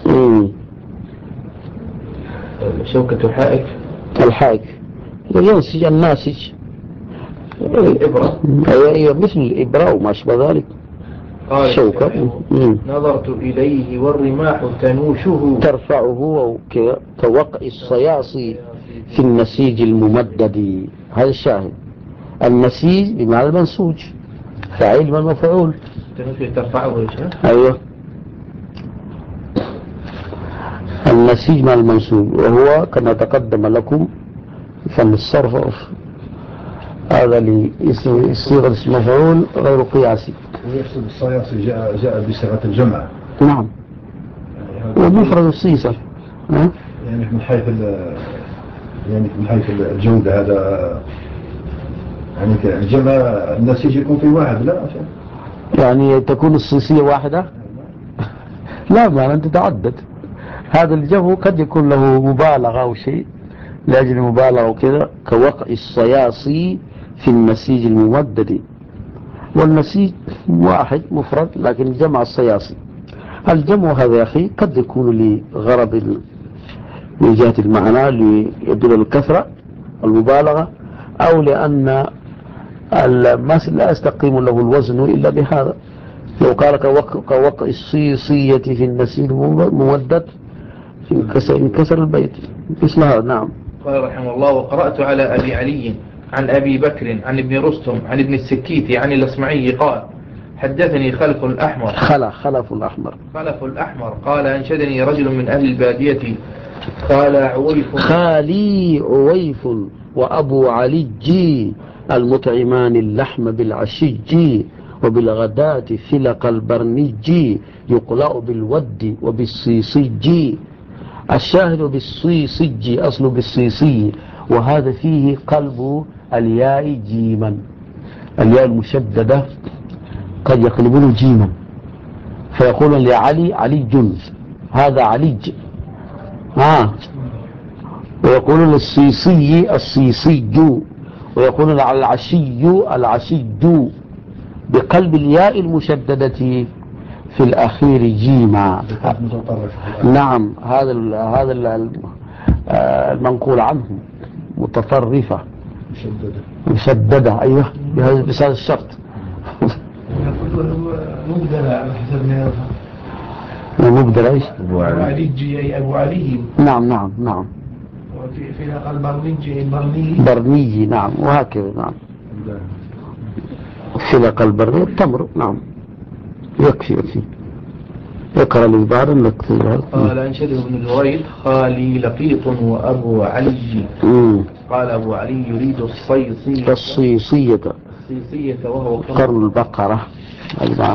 شوكة الحاج ينسج الناسج، الإبرة، هي مثل الإبرة وما شابه ذلك. شوكة. نظرت إليه والرماح تنوشه ترفعه كوقع الصياصي في النسيج الممدد. هذا الشاهد، النسيج بمعنى المنسوج، فعيل من مفعول. ترفعه. أيوه. النسيج مع المنسوج، وهو كما تقدم لكم فن الصرف هذا لصيغة اسم مفعول غير قياسي. ويقصد الصياصي جاء بصيغة الجمع. نعم، ومفرد الصيصة يعني من حيث الجودة هذا، يعني الجمع النسيج يكون في واحد، لا يعني تكون الصيصية واحدة، لا ما أن تتعدد. هذا الجمع قد يكون له مبالغة أو شيء لأجل مبالغة وكذا، كوقع الصياصي في النسيج الممدد، والنسيج واحد مفرد لكن جمع الصياصي. الجمع هذا يا أخي قد يكون لغرض من جهة المعنى ليدل الكثرة المبالغة، أو لأن لا يستقيم له الوزن إلا بهذا. لو قال كوقع الصيصية في النسيج الممدد انكسر البيت مثل هذا. نعم. قال رحمه الله: وقرأت على أبي علي عن أبي بكر عن ابن رستم عن ابن السكيت عن الأصمعي قال: حدثني خلف الأحمر قال: أنشدني رجل من أهل البادية قال عويف خالي عويف وأبو علي المطعمان اللحم بالعشج وبالغداة فلق البرنج يقلع بالود وبالصيصج. الشاهد بالصيصج أصل بالصيصي، وهذا فيه قلب الياء جيما، الياء المشددة قد يقلبون جيما فيقول لعلي علي، هذا عليج ويقولون للصيصي الصيصي، ويقولون على العشي بقلب الياء المشددة في الأخير جيما. نعم، هذا المنقول عنه متطرفة مشددة. أيوه بهذا الشرط. مبدلة على حسب ما يرفع. مبدل ايش؟ أبو علي أبو علي. نعم. وفي البرنيجي برنيجي. نعم، وهكذا. نعم، فلق البرنيجي التمر. نعم، يكفي. اقرأ لي بعض نكتب. قال: أنشده ابن جريج: خالي لقيط وأبو علي. قال أبو علي يريد الصيصية وهو قرن البقرة. المعنى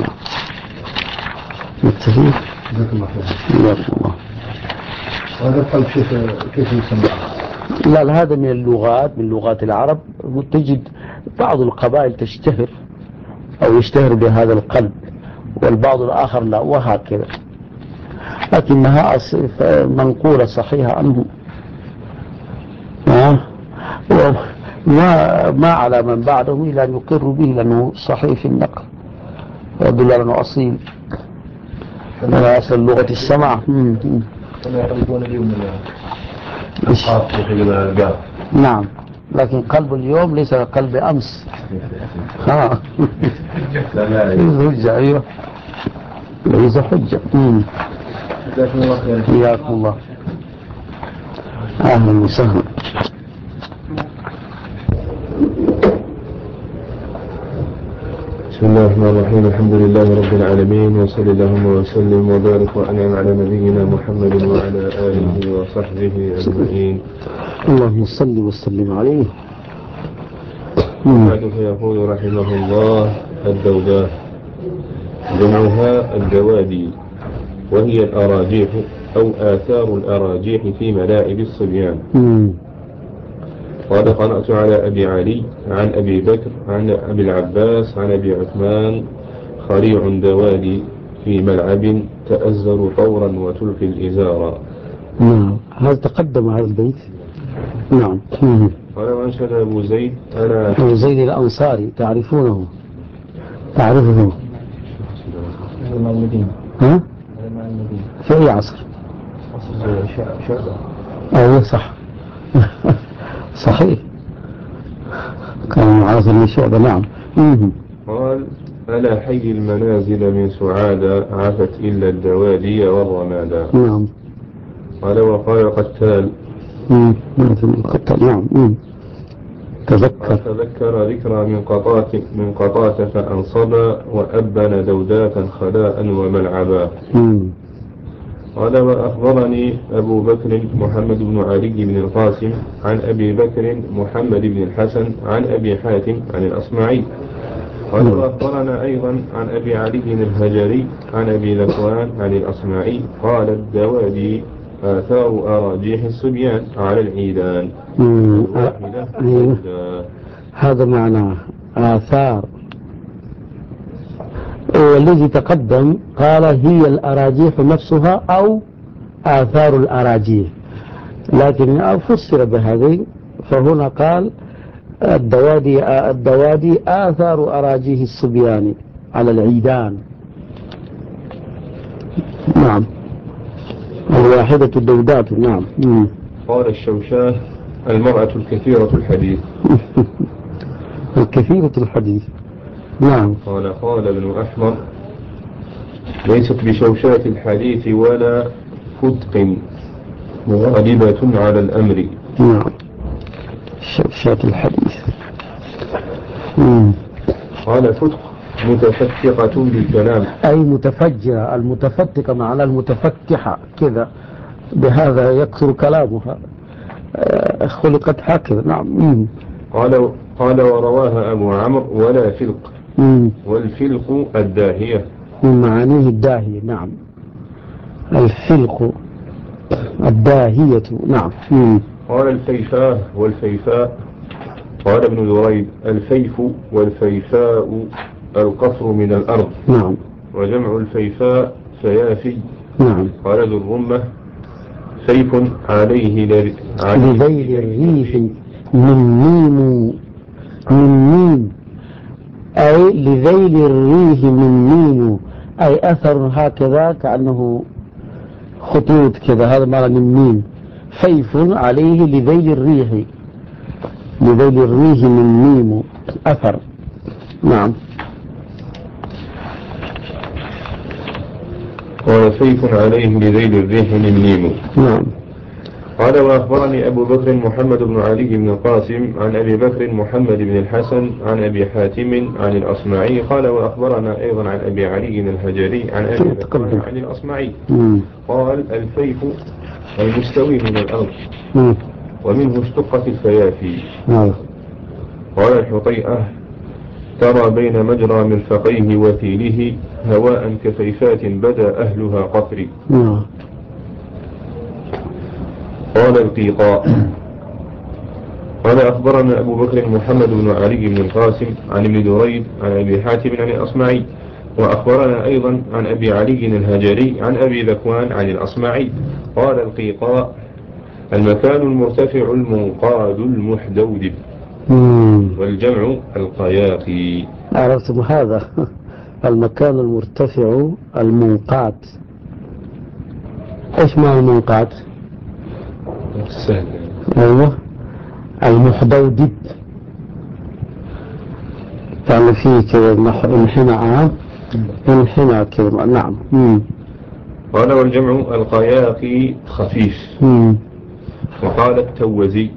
نكتفي. جزاك الله خير. وهذا القلب كيف يسمى؟ لا، هذا من لغات العرب، وتجد بعض القبائل تشتهر أو يشتهر بهذا القلب، والبعض الآخر لا، وهكذا، لكنها منقولة صحيحة عنه. ما على من بعده إلا أن يقر به، لأنه صحيح في النقل ويدل على أنه أصيل على أصل لغة السمع. كما يقربون اليوم القاف. نعم، لكن قلب اليوم ليس قلب أمس. حجة. أيوه، ليس حجة. جزاكم الله خير. حياكم الله. أهلا وسهلا. بسم الله الرحمن الرحيم. الحمد لله رب العالمين، وصلى اللهم وسلم وبارك وأنعم على نبينا محمد وعلى آله وصحبه أجمعين. اللهم صل وسلم عليه. بعد فيقول رحمه الله: الدوداء جمعها الدوادي، وهي الأراجيح أو آثار الأراجيح في ملاعب الصبيان. قال: قرأت على أبي علي عن أبي بكر عن أبي العباس عن أبي عثمان: خريع دوادي في ملعب تأزر طورا وتلقي الإزارا. هذا تقدم هذا البيت. نعم. قال: وأنشد أبو زيد أبو زيد الأنصاري، تعرفه في أي عصر؟ أيوه صح. صحيح، كان عاصر من شعبة. نعم. قال: ألا حي المنازل من سعادة عفت إلا الدوادي والرمادا. نعم. قال: وقال قتال. نعم. تذكر ذكرى من قطات فأنصبا وأبن دوداتا خلاء وملعبا. قال وأخبرني أبو بكر محمد بن علي بن القاسم عن أبي بكر محمد بن الحسن عن أبي حاتم عن الأصمعي قال وأخبرنا أيضا عن أبي علي الهجري عن أبي ذكوان عن الأصمعي قال الدوادي آثار أراجيح الصبيان على العيدان هذا معناه آثار. والذي تقدم قال هي الأراجيح نفسها أو آثار الأراجيح، لكن فسر بهذه، فهنا قال الدوادي آثار أراجيح الصبيان على العيدان. نعم، الواحدة الدودات. نعم. قال الشوشاه المرأة الكثيرة الحديث. الكثيرة الحديث. نعم. قال ابن أحمر ليست بشوشاة الحديث ولا فتق مغالبة على الأمر. نعم، شوشاة الحديث. قال فتق متفتقة بالكلام، أي متفجرة. المتفتقة معنى المتفتحة كذا، بهذا يكثر كلامها، خلقت هكذا. نعم. قال ورواها أبو عمرو ولا فلق. والفلق الداهية من معانيه الداهية. نعم، الفلق الداهية. نعم. قال الفيفاه والفيفاء. قال ابن دريد الفيف والفيفاء القصر من الأرض. نعم. وجمع الفيفاء فيافي. نعم. قال ذو الرمة سيف عليه لذيل الريح من ميم أي لذيل الريح من ميم، أي أثر هكذا كأنه خطوط كذا، هذا معنى من ميم. سيف عليه لذيل الريح من ميم أثر. نعم. قال سيف عليه لذيل الريح من ميم. نعم. قال وأخبرني أبو بكر محمد بن علي بن القاسم عن أبي بكر محمد بن الحسن عن أبي حاتم عن الأصمعي قال وأخبرنا أيضا عن أبي علي الهجري عن أبي ذكوان عن الأصمعي قال الفيف المستوي من الأرض ومنه اشتقت الفيافي. قال الحطيئة ترى بين مجرى مرفقيه وثيله هواء كفيفات بدا أهلها قطري. قال القيقاء قال أخبرنا أبو بكر محمد بن علي بن القاسم عن ابن دريد عن أبي حاتم عن الأصمعي وأخبرنا أيضا عن أبي علي الهجري عن أبي ذكوان عن الأصمعي. قال القيقاء المكان المرتفع المنقاد المحدودب والجمع القياقي. عرفتم هذا؟ المكان المرتفع المنقاد. ايش معنى المنقاد؟ سهل. ايوه، المحدودب يعني فيه كذا انحنى كذا. نعم. قال والجمع القياقي خفيف. وقال التوزي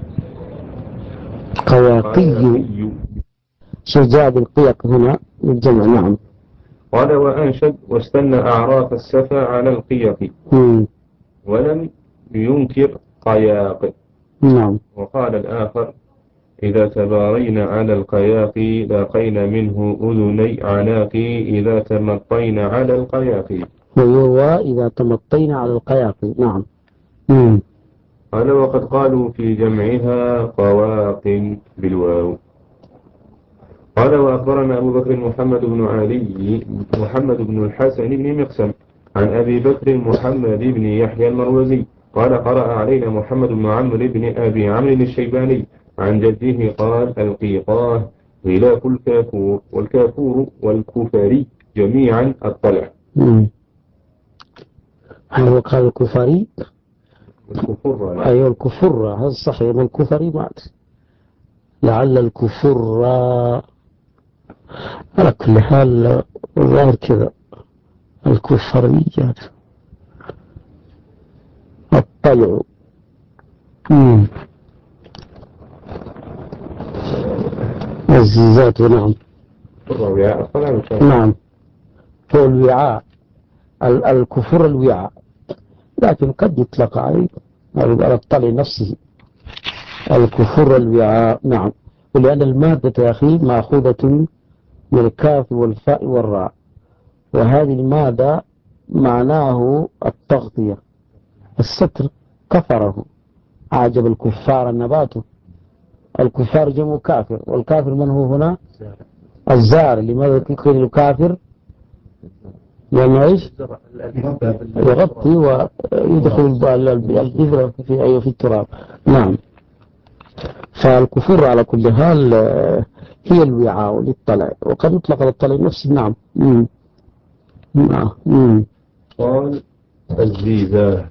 قياقي شجاب القيق هنا الجمع. نعم. قال وأنشد واستنى أعراف السفا على القيق ولم ينكر قياق. نعم. وقال الآخر إذا تبارينا على القياق لاقينا منه أذني عناقي إذا تمطينا على القياق. ويروى إذا تمطينا على القياق. نعم. قال وقد قالوا في جمعها قواق بالواو. قال وأخبرنا أبو بكر محمد بن علي محمد بن الحسن بن مقسم عن أبي بكر محمد بن يحيى المروزي قال قرأ علينا محمد بن عمرو بن أبي عمرو الشيباني عن جده قال القيقاه غلاف الكافور والكافور والكفري جميعا الطلع. هو قال الكفري. الكفر. أيوة الكفر هذا صحيح. من الكفري مات لعل الكفر. على كل حال الظاهر كذا الكفريات الطلع. الزيزات. نعم. نعم، هو الوعاء. الكفر الوعاء لكن قد يطلق عليه على الطلي نفسه الكفر الوعاء. نعم. ولأن المادة يا أخي مأخوذة من الكاف والفاء والراء، وهذه المادة معناه التغطية، الستر. كفره أعجب الكفار النبات. الكفار جمع كافر، والكافر من هو هنا؟ الزار. لماذا تقول الكافر؟ لأنه إيش؟ يغطي ويدخل البذرة في التراب. نعم. فالكفور على كل حال هي الوعاء للطلع، وقد يطلق على الطلع نفسه. نعم. نعم. قال الزيزاه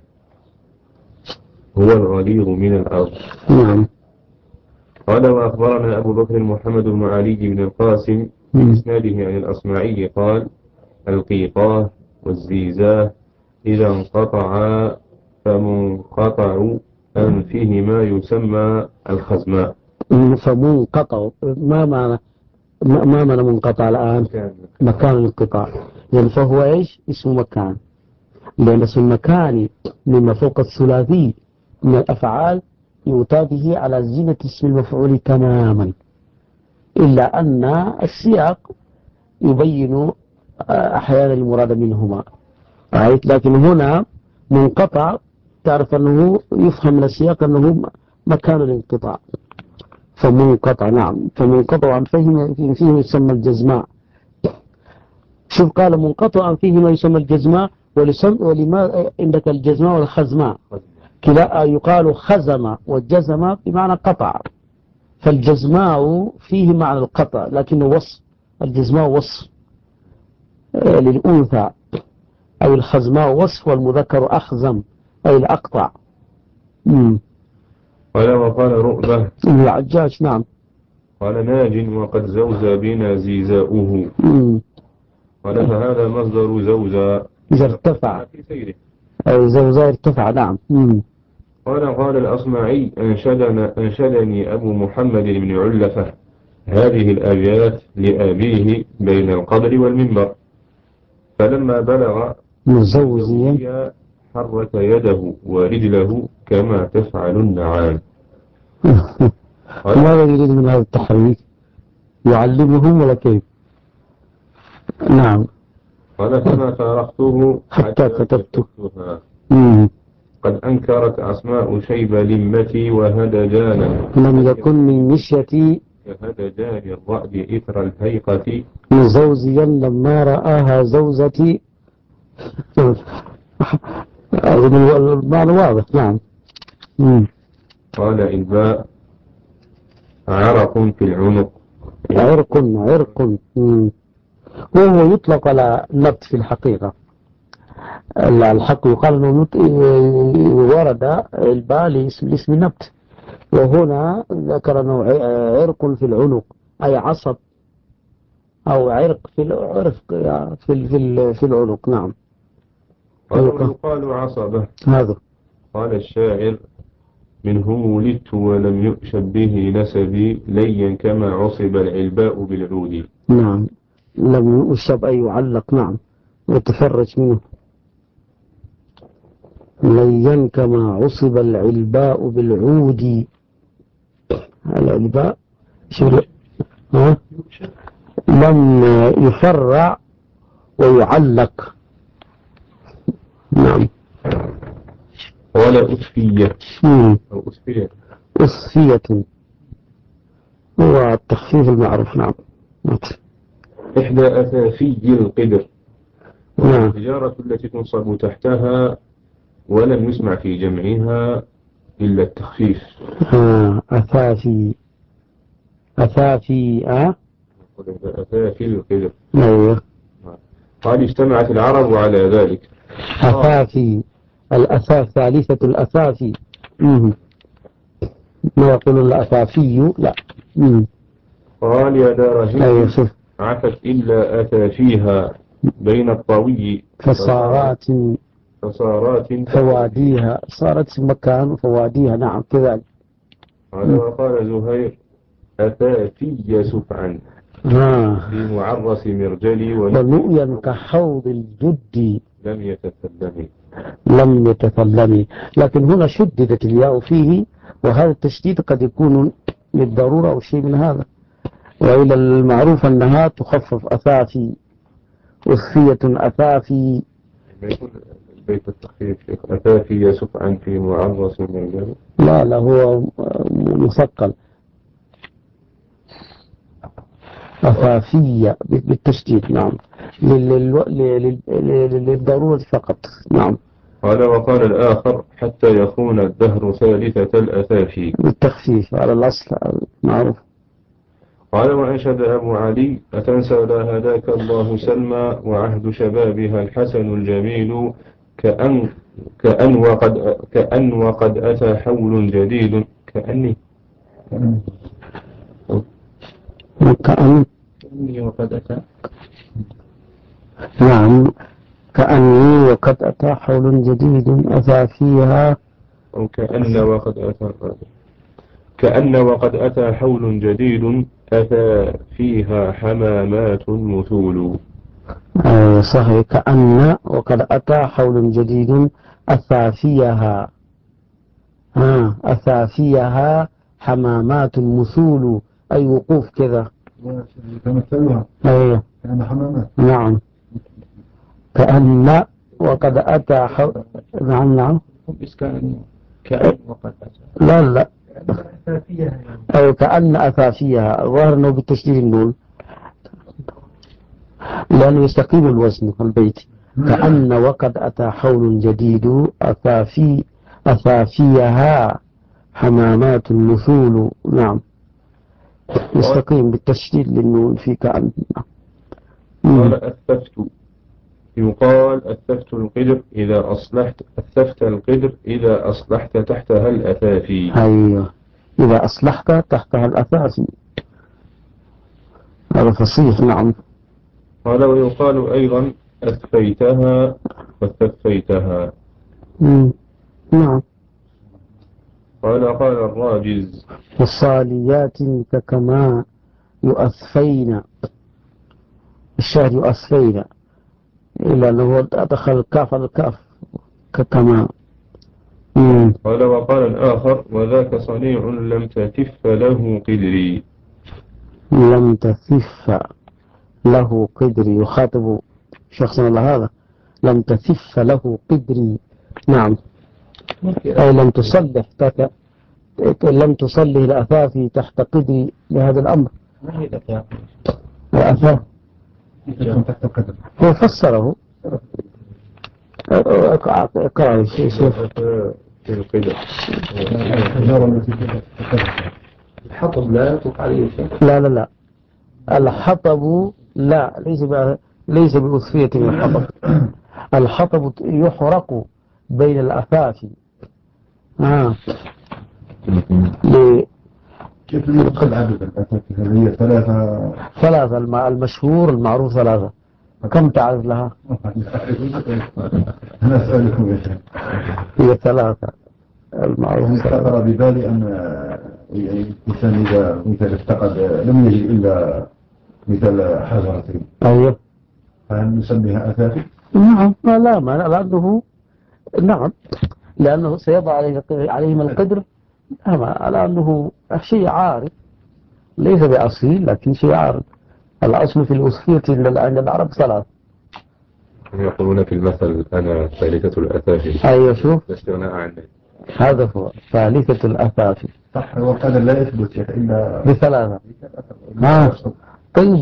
هو الغليظ من الأرض. نعم. قال وأخبرنا أبو بكر محمد بن علي بن القاسم بإسناده عن الأصمعي قال القيقاه والزيزاه إذا انقطعا فمنقطع أنفهما يسمى الخزماء. فمنقطع ما معنى منقطع الآن؟ مكان الانقطاع. يعني فهو إيش؟ اسم مكان، لأن اسم المكان مما فوق الثلاثي من الأفعال يؤتى به على زينة اسم المفعول تماما، إلا أن السياق يبين أحيانا المراد منهما. لكن هنا منقطع تعرف أنه يفهم من السياق أنه مكان الانقطاع، فمنقطع. نعم. فمنقطع عن فيه يسمى الجزماء. شوف قال منقطع فيه ما يسمى الجزماء، ولما عندك الجزماء والخزماء كلا يقال خزم والجزم بمعنى قطع. فالجزماء فيه معنى القطع لكنه وصف. الجزماء وصف للأنثى، أي الخزماء وصف، والمذكر أخزم أي الأقطع. قال وقال رؤبة العجاج. نعم. قال ناج وقد زوزى بنا زيزاؤه. قال فهذا مصدر زوزى إذا ارتفع في سيره، أي زوزى ارتفع. نعم. قال الأصمعي أنشدني أبو محمد بن علفة هذه الآيات لأبيه بين القبر والمنبر، فلما بلغ مزوزيا حرك يده ورجله كما تفعل النعام. ماذا يريد من هذا التحريك؟ يعلمهم ولا كيف؟ نعم. قال فما فارقته حتى كتبتها. قد أنكرت أسماء شيب لمتي وهدجانا، لم يكن من مشيتي كهدجان الرأد إثر الهيقة مزوزيا لما رآها زوزتي. المعنى واضح. نعم. قال الباء عرق في العنق. عرق. وهو يطلق على النبت في الحقيقة. الحق يقال أنه ورد الباء لاسم النبت، وهنا ذكر أنه عرق في العنق أي عصب أو عرق في العنق. نعم. يقال عصبة. هذا قال الشاعر منه ولدت ولم يؤشب به نسبي ليا كما عصب العلباء بالعود. نعم. لم يؤشب أي يعلق. نعم. وتفرج منه ليا كما عصب العلباء بالعود. العلباء لم يفرع ويعلق. نعم. قال أسفية أو أسفية. أسفية هو التخفيف المعروف. نعم. إحدى أثافي القدر، نعم. التجارة التي تنصب تحتها ولم يسمع في جمعها إلا التخفيف. أثافي. أثافي القدر. أيوه. قال اجتمعت العرب على ذلك. أثافي. الأثاف ثالثة الأثافي. ما يقول الأثافي لا. قال يا دار هند أيوه. عفت إلا أثافيها بين الطوي فصارات فواديها. صارت مكان فواديها. نعم كذلك. وقال زهير أثافي سفعا بمعرس مرجلي ونؤيا كحوض الجد لم يتسلم. لم يتكلمي، لكن هنا شددت الياء فيه، وهذا التشديد قد يكون للضرورة أو شيء من هذا، وإلى المعروف أنها تخفف أثافي، أثفية أثافي. ما يكون البيت التخفيف أثافي يسف عن في معرس من ذلك. لا هو مثقل، أثافية بالتشديد. نعم، للضرورة فقط. نعم. قال وقال الآخر حتى يكون الدهر ثالثة الأثافي بالتخفيف على الأصل معروف. قال وأنشد أبو علي أتنسى لا هداك الله سلمى وعهد شبابها الحسن الجميل كأن وقد أتى حول جديد كأني وقد أتى. نعم، كأني وقد أتى حول جديد أتى فيها، أو كأن وقد أتى حول جديد أتى فيها حمامات مثول. صحيح، كأن وقد أتى حول جديد أتى فيها، أتى فيها حمامات مثول، أي وقوف كذا. تمثلها أيوه كأن حمامات. نعم، كأن وقد أتى نعم كأن وقد أتى. لا أو كأن أتى فيها، ظاهر أنه بالتشديد النون لأنه يستقيم الوزن في البيت. كأن وقد أتى حول جديد أتى فيها حمامات مثول. نعم، يستقيم بالتشديد للنون في كأن. قال أثفت يقال أثفت القدر إذا أصلحت أثفت القدر إذا أصلحت تحتها الأثافي. أيوه، إذا أصلحت تحتها الأثافي، هذا فصيح. نعم. قال ويقال أيضا أثفيتها واستثفيتها. نعم. قال الراجز والصاليات كما يؤثفين، الشهر يؤثفين، إلا أنه أدخل الكاف على الكاف كما. قال وقال الآخر وذاك صنيع لم تتف له قدري. لم تثف له قدري، يخاطب شخصنا الله هذا، لم تثف له قدري. نعم، أي لم تصلح الأثافي تحت قدري لهذا الأمر. ما هي الأثافي؟ الأثافي تحت القدر هو فسره. اقرأ شوف. في القدر الحطب لا يطلق عليه شيء. لا الحطب لا، ليس بأصفية الحطب. الحطب يحرق بين الأثافي. كيف يدخل العدد الأساسي؟ هي ثلاثة المشهور المعروف ثلاثة. كم تعرف لها؟ أنا أسألكم يا شيخ. هي ثلاثة المعروف. خطر ببالي أن الإنسان إذا مثل افتقد لم يجد إلا مثل حجرتين. أيوه. فهل نسميها أثافي؟ نعم، لا مانع، لأنه سيضع عليهم القدر، لأنه شيء عارف، ليس بأصيل لكن شيء عارف. الأصل في الأصفية عند العرب ثلاث. يقولون في المثل أنا ثالثة الأثافي. أيوه شوف، استغناء عنه. هذا هو ثالثة الأثافي. صح، وقال لا يثبت شيء إلا بثلاثة. طيب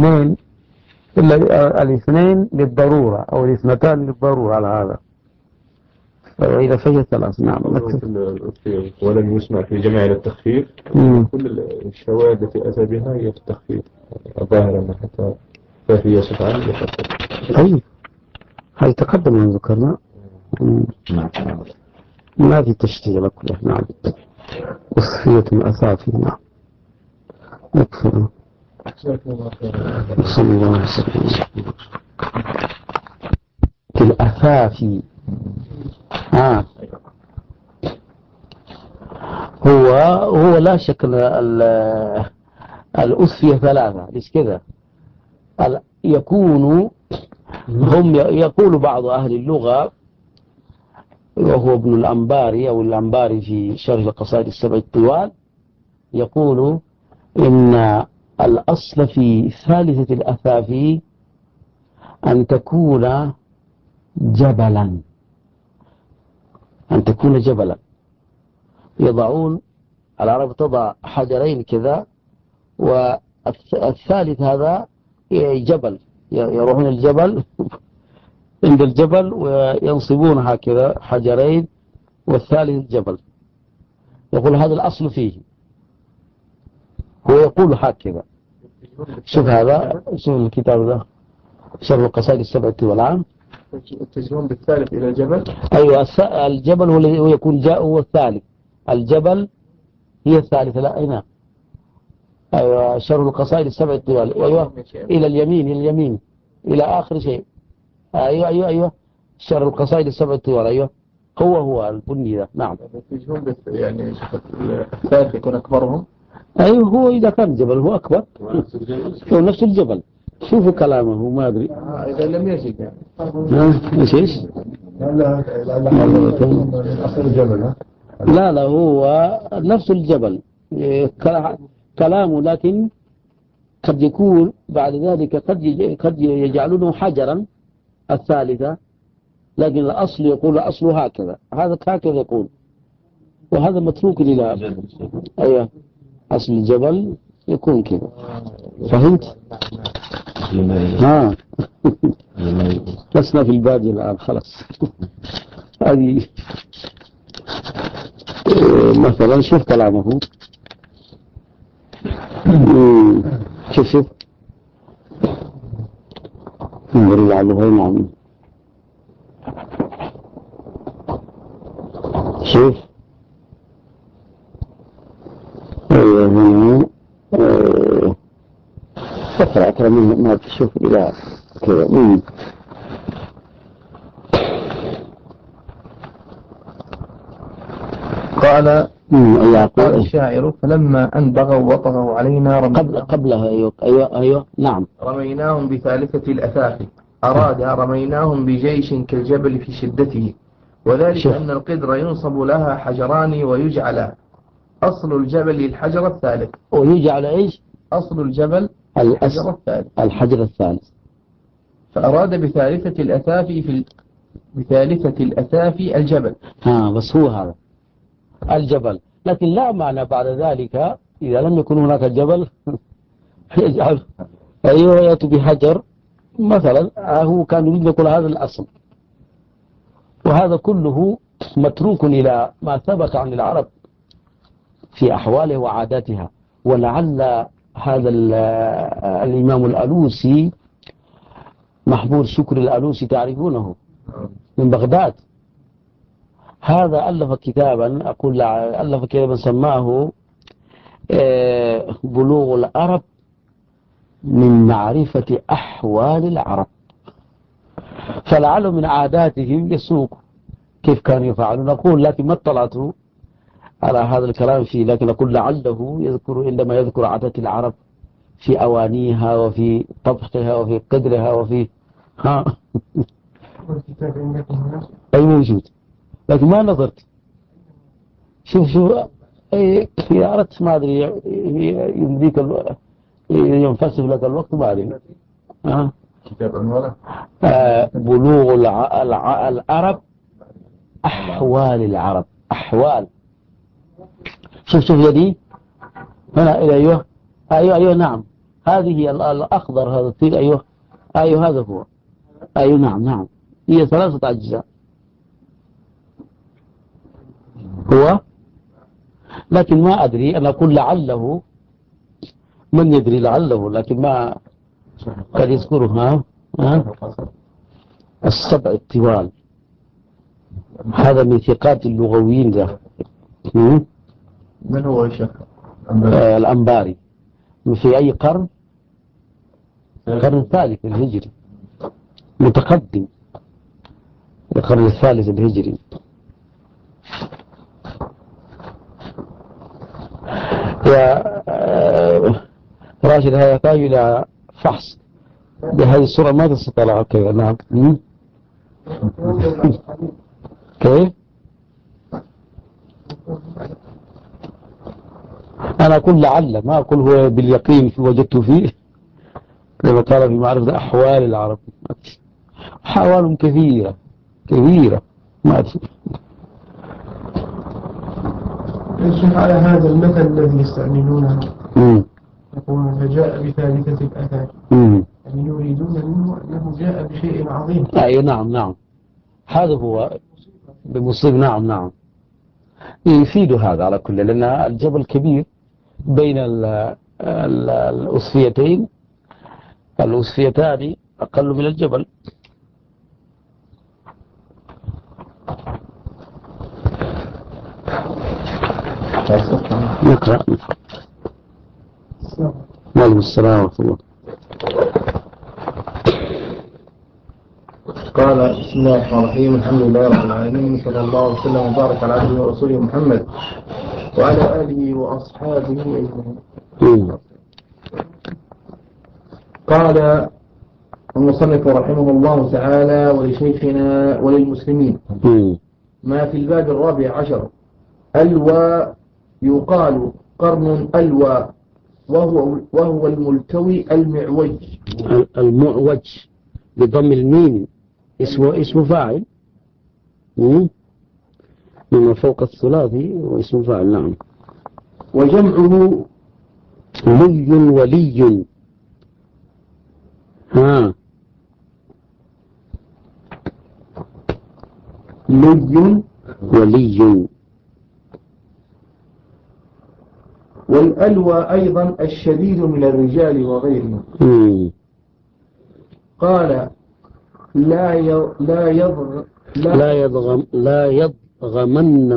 الاثنين للضرورة أو الاثنتان للضرورة على هذا، وإذا فهي ثلاث. نعم. ولم يسمع في جمع التخفيف. كل الشواذ التي أتى بها هي في التخفيف ظاهرا حتى فهي يصف عنه يخفف. طيب هل تقدم من ذكرنا؟ ما في تشتيل كله. نعم، أصفية أثافي. نعم، يكفر. صلى الله عليه وسلم. الأثافي هو لا شك الأصفية ثلاثة. ليش كذا؟ يقول بعض أهل اللغة وهو ابن الأنباري أو الأنباري في شرح القصائد السبع الطوال، يقول إن الأصل في ثالثة الأثافي أن تكون جبلا، أن تكون جبلا. يضعون العرب تضع حجرين كذا، والثالث هذا جبل، يروحون الجبل عند الجبل وينصبون هكذا حجرين والثالث الجبل. يقول هذا الأصل فيه، هو يقول هكذا. شوف هذا، شوف الكتاب ذا شرح القصائد السبع والعام. يتجهون بالثالث إلى الجبل. أيوة، الجبل هو يكون جاء هو الثالث، الجبل هي الثالثة. لا هنا أيوة شرح القصائد السبع الطوال. أيوة إلى اليمين، إلى اليمين إلى آخر شيء. أيوة أيوة أيوة شرح القصائد السبع الطوال. أيوة هو البني ذا. نعم. يتجهون يعني الثالث يكون أكبرهم. أيوة هو إذا كان جبل هو أكبر، هو نفس الجبل. شوفوا كلامه ما أدري. إذا لم يجد يعني. إيش؟ أصل الجبل. لا هو نفس الجبل كلامه، لكن قد يكون بعد ذلك قد يجعلونه حجرا الثالثة، لكن الأصل يقول الأصل هكذا، هذا هكذا يقول، وهذا متروك إلى أيوة أصل الجبل يكون كذا. فهمت؟ لسنا في البادية الآن خلاص. هذه مثلا شوف كلامه، شوف نقول على نعم. شوف هنا اقرأ أكثر من ما تشوف إلى كذا. قال الشاعر فلما أن بغوا وطغوا علينا قبلها. أيوة نعم. رميناهم بثالثة الأثافي. أراد رميناهم بجيش كالجبل في شدته، وذلك أن القدر ينصب لها حجران ويجعل أصل الجبل الحجر الثالث. ويجعل إيش؟ أصل الجبل الحجر الثالث. فأراد بثالثة الأثافي الجبل. بس هو هذا الجبل، لكن لا معنى بعد ذلك إذا لم يكن هناك جبل يجعل أيوه يأتي بحجر مثلا. هو كان يريد يقول هذا الأصل، وهذا كله متروك إلى ما ثبت عن العرب في أحواله وعاداتها. ولعل هذا الإمام الألوسي محمود شكر الألوسي تعرفونه من بغداد، هذا ألف كتابا، أقول ألف كتابا سماه بلوغ العرب من معرفة أحوال العرب. فلعل من عاداتهم يسوق كيف كانوا يفعلون. نقول لكن ما اطلعت على هذا الكلام فيه، لكن أقول لعله يذكر عندما يذكر عادات العرب في أوانيها وفي طبخها وفي قدرها وفي أي موجود، لكن ما نظرت. شوف إذا أردت ما أدري يمديك ينفسف لك الوقت ما أدري. بلوغ العرب أحوال العرب. أحوال. شوف يدي هنا. أيوة نعم. هذه الأخضر هذا الطير. أيوة هذا هو. أيوة نعم. هي 3 أجزاء هو، لكن ما أدري. أنا أقول لعله، من يدري لعله، لكن ما قد يذكرها. السبع الطوال هذا من ثقات اللغويين ذا. من هو الشيخ؟ الأنباري. في أي قرن؟ القرن الثالث الهجري، متقدم القرن الثالث الهجري. يا راشد هذا يحتاج إلى فحص بهذه الصورة، ما تستطيع كذا. نعم. كيف؟ أنا أقول لعل، ما أقول هو باليقين وجدت فيه، كما قال في معرفة أحوال العرب. أحوال كثيرة كثيرة ما أدري. الشيخ على هذا المثل الذي يستعملونه يقولون فجاء بثالثة الأثر، يعني يريدون منه أنه جاء بشيء عظيم. أي نعم نعم، هذا هو بمصيب. نعم نعم، يفيد هذا على كل، لأن الجبل كبير بين الأصفيتين، الأصفيتان أقل من الجبل. نقرأ. وعليكم السلام ورحمة الله. قال بسم الله الرحمن الرحيم، الحمد لله رب العالمين، صلى الله عليه وسلم وبارك على عبده ورسوله محمد وعلى آله وأصحابه أجمعين. قال المصنف رحمه الله تعالى: ولشيخنا وللمسلمين ما في الباب 14. ألوى يقال قرن ألوى، وهو الملتوي المعوج. المعوج بضم الميم، اسمه فاعل من فوق الثلاثي، واسم فاعل. نعم. وجمعه لي ولي. لي ولي. والألوى أيضا الشديد من الرجال وغيرهم. قال لا يضغمن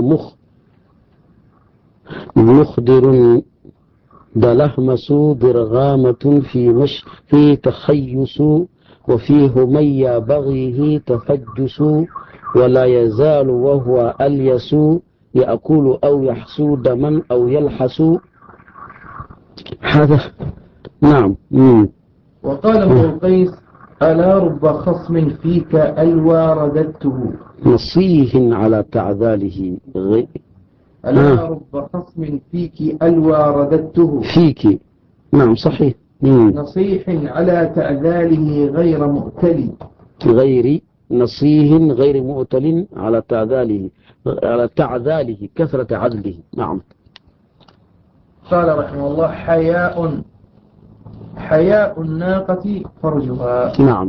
مخدر دلهمس برغامة في تخيس، وفيه من يبغيه تفجس، ولا يزال وهو أليس يأكل أو يحسو دما أو يلحس. هذا نعم. وقال ابن القيس: ألا رب خصم فيك ألوى رددته، نصيه على تعذاله. ألا رب خصم فيك ألوى رددته. فيك، نعم صحيح. نصيح على تعذاله غير مؤتل. غير نصيه غير مؤتل على تعذاله كثرة عدله. نعم. قال رحمه الله: حياء الناقة فرجها. نعم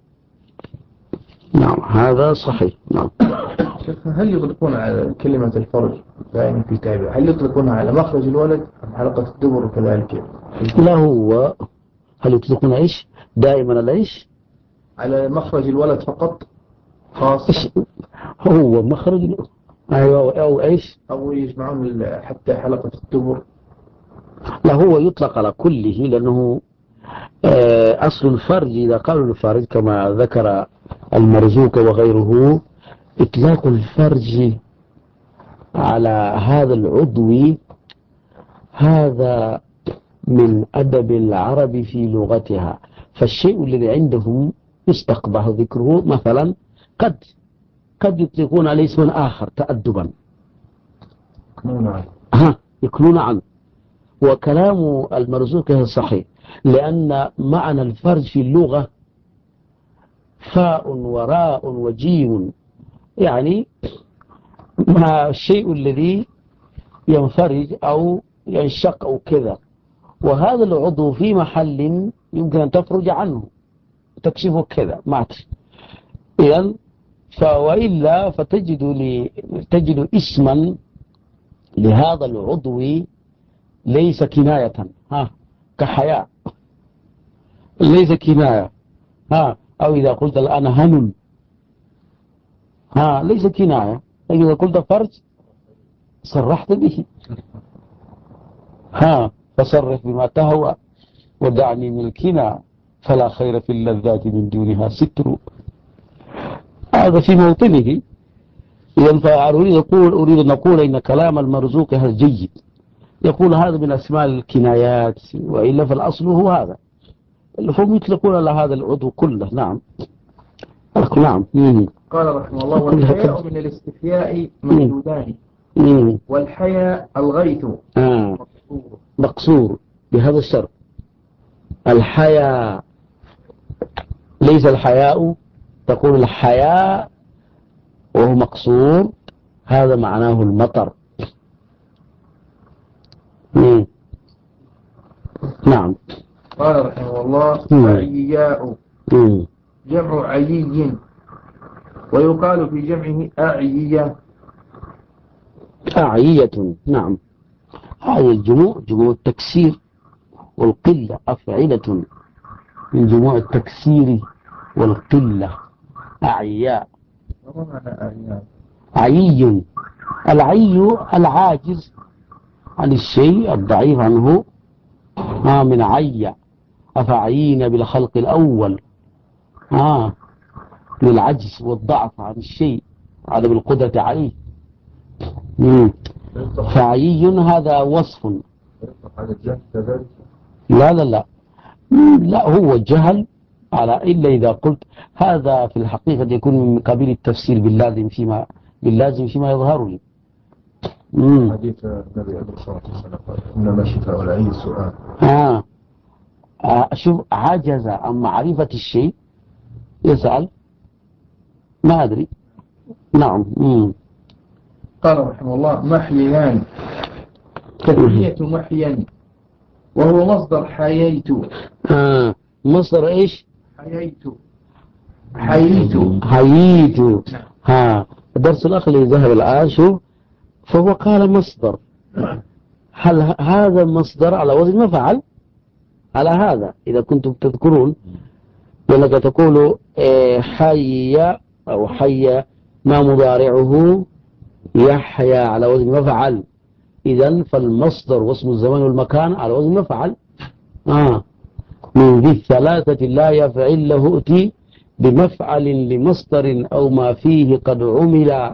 نعم، هذا صحيح. نعم. هل يطلقون على كلمة الفرج دائما في تابع، هل يطلقونها على مخرج الولد أم حلقة الدبر وكذلك؟ لا، هو هل يطلقون ايش دائما على ايش؟ على مخرج الولد فقط خاص. هو مخرج. ايوه، او ايش؟ او يجمعون حتى حلقة الدبر. لا، هو يطلق على كله، لانه اصل الفرج، اذا قالوا الفرج كما ذكر المرزوق وغيره، اطلاق الفرج على هذا العضو، هذا من أدب العرب في لغتها. فالشيء الذي عندهم يستقبح ذكره، مثلا قد يطلقون عليه اسم آخر تأدبا، يكنون عنه. وكلام المرزوق صحيح، لأن معنى الفرج في اللغة فاء وراء وجيم، يعني ما الشيء الذي ينفرج أو ينشق أو كذا، وهذا العضو في محل يمكن أن تفرج عنه تكشفه كذا مات. إذن وإلا تجد اسما لهذا العضو ليس كناية، كحياء ليس كناية، أو إذا قلت الآن هنم، ليس كناية. إذا قلت فرج صرحت به، فصرح بما تهوى ودعني من الكنى، فلا خير في اللذات من دونها ستر. هذا في موطنه. إذن أريد أن نقول إن كلام المرزوق هذا جيد، يقول هذا من أسماء الكنايات، وإلا فالأصل هو هذا، هم يطلقون على هذا العضو كله. نعم. نعم. قال رحمه الله: والحياء من الاستحياء مجدودان. والحياء الغيث مقصور بهذا الشرط. الحياء ليس الحياء، تقول الحياء وهو مقصور، هذا معناه المطر. نعم. قال رحمه الله أعياء جمع عيي، ويقال في جمعه أعيية. أعيية، نعم. هذا الجموع جموع التكسير والقلة، أفعلة من جموع التكسير والقلة. أعياء. عيي، العي العاجز عن الشيء، الضعيف عنه، من عي. أفعيين بالخلق الأول، للعجز والضعف عن الشيء، عدم القدرة عليه. فعي هذا وصف. لا لا لا لا، هو جهل على، إلا إذا قلت هذا في الحقيقة يكون من قبيل التفسير باللازم فيما يظهر لي. حديث النبي عليه الصلاة والسلام إنما شفاء العي السؤال. شوف، عجز عن معرفة الشيء يسأل، ما أدري. نعم. قال رحمه الله محيان، تثنية محيا، وهو مصدر حييت. مصدر إيش؟ حييت. الدرس الأخ اللي ذهب الآن شوف، فهو قال مصدر. هل هذا المصدر على وزن مفعل؟ على هذا إذا كنتم تذكرون، لأنك تقول حي أو حي ما مضارعه يحيى على وزن مفعل، إذن فالمصدر واسم الزمان والمكان على وزن مفعل. من ذي الثلاثة لا يفعل له ائتي بمفعل لمصدر أو ما فيه قد عمل.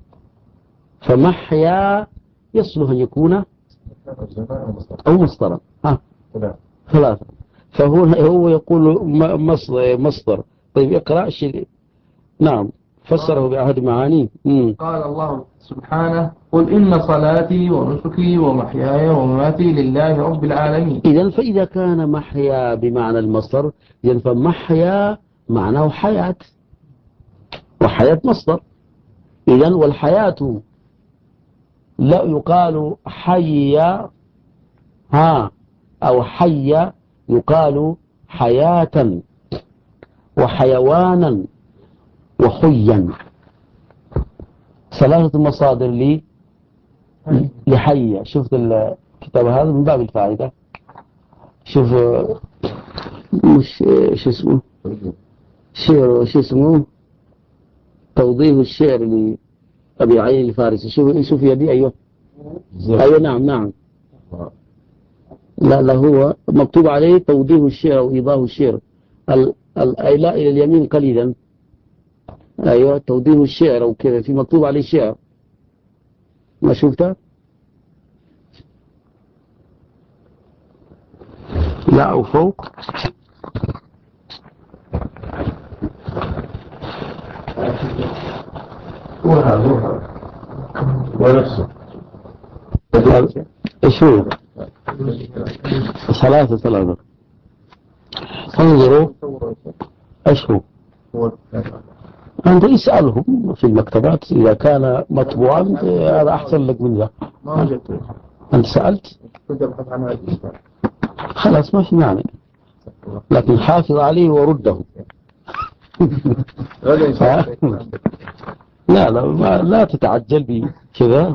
فمحيا يصلح أن يكون أو مصدرا. ثلاثة. فهو يقول مصدر. طيب اقرأ شيء. نعم، فسره بأحد معانيه. قال الله سبحانه قل إن صلاتي ونسكي ومحياي ومماتي لله رب العالمين. إذن فإذا كان محيا بمعنى المصدر، إذن فمحيا معناه حياة، وحياة مصدر. إذن والحياة لا يقال حي أو حي، يقال حياة وحيوانا وحيا. ثلاثة مصادر لي لحية. شفت الكتاب هذا من باب الفائدة. شوف مش شو اسمه شعر، شو اسمه توضيح الشعر لأبي عين الفارسي. شوف يدي. أيوه نعم. لا هو مكتوب عليه توضيح الشعر وإيضاح الشعر، الإيلاء إلى اليمين قليلا. أيوه توضيح الشعر أو كذا، في مكتوب عليه شعر، ما شفتها؟ لا، أو فوق. وهذا ونفسه ايش هو؟ ثلاثة. انظروا ايش هو. أنت اسألهم في المكتبات إذا كان مطبوعا، هذا أحسن لك من ذا. ما وجدته. أنت سألت؟ كنت أبحث عن هذا الكتاب. خلاص ما في معنى، لكن حافظ عليه ورده. لا تتعجل بي كذا،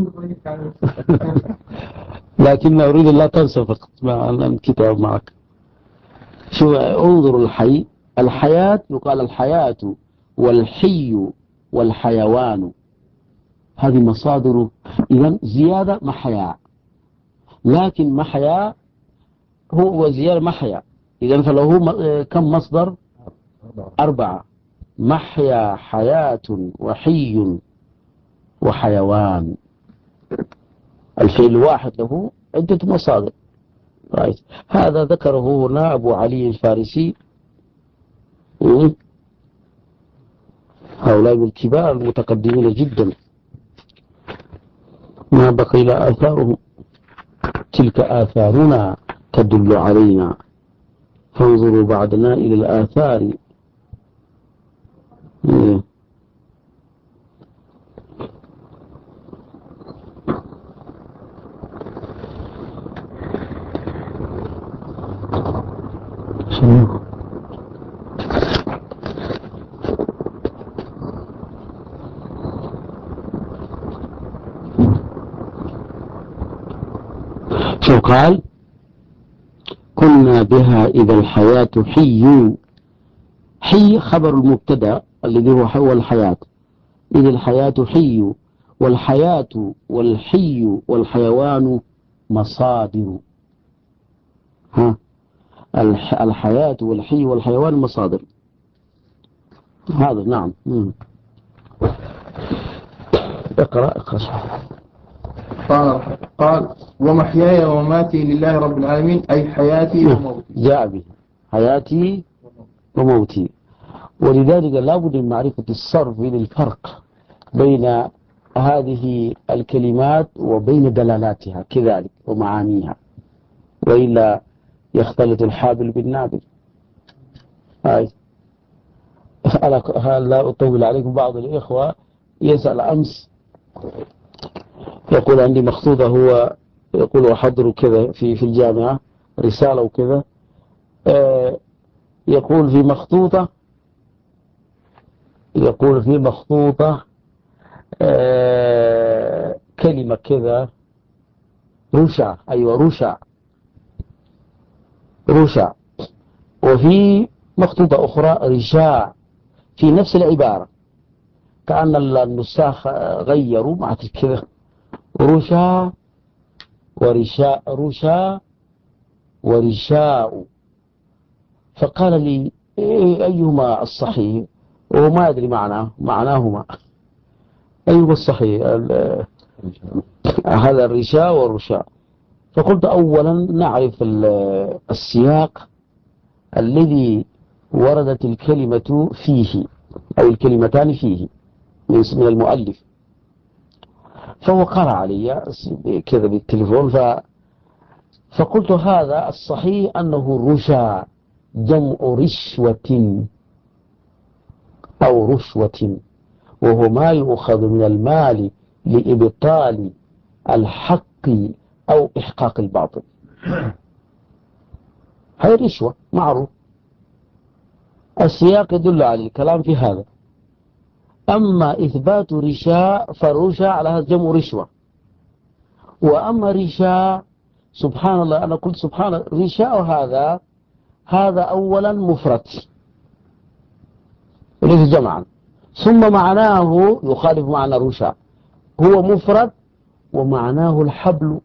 لكن أريد أن لا تنسى فقط مع الكتاب معك. شو، انظر الحي، الحياة يقال الحياة والحي والحيوان، هذه مصادر. إذن زيادة محيا، لكن محيا هو زيادة محيا. إذن فله كم مصدر؟ 4. محيا، حياة، وحي، وحيوان. الفعل الواحد له عدة مصادر. رأيت هذا ذكره هنا أبو علي الفارسي. هؤلاء الكبار المتقدمين جدا. ما بقي إلا آثارهم، تلك آثارنا تدل علينا فانظروا بعدنا إلى الآثار. شو قال؟ كنا بها إذا الحياة حي. حي خبر المبتدأ الذي هو الحياة. إذا الحياة حي، والحياة والحي والحيوان مصادر. ها، الحياة والحي والحيوان مصادر. هذا نعم. اقرأ. قال ومحياي ومماتي لله رب العالمين، أي حياتي وموتي. جاء به حياتي وموتي. ولذلك لا بد من معرفة الصرف للفرق بين هذه الكلمات وبين دلالاتها كذلك ومعانيها، وإلا يختلط الحابل بالنابل. لا أطول عليكم. بعض الإخوة يسأل أمس يقول عندي مخطوطة، هو يقول أحضر كذا في الجامعة رسالة وكذا، يقول في مخطوطة كلمة كذا رشا. أيوة رشا. وفي مخطوطة أخرى رشاء في نفس العبارة، كأن النساخ غيروا مع كذا رشا ورشاء. فقال لي أيهما الصحيح، وما أدري معناهما أيهما الصحيح، هذا الرشاء والرشاء. فقلت أولا نعرف السياق الذي وردت الكلمة فيه أو الكلمتان فيه من المؤلف. فهو قرأ علي كذا بالتليفون، فقلت هذا الصحيح أنه الرشا جمع رشوة أو رشوة، وهو ما يؤخذ من المال لإبطال الحق أو إحقاق الباطل. هذه رشوة معروف، السياق يدل على الكلام في هذا. أما إثبات رشاء فرشا على هذا جمع رشوة. وأما رشاء سبحان الله، أنا قلت سبحان الله، رشاء هذا أولا مفرد وليس جمعا، ثم معناه يخالف معنى رشاء، هو مفرد ومعناه الحبل،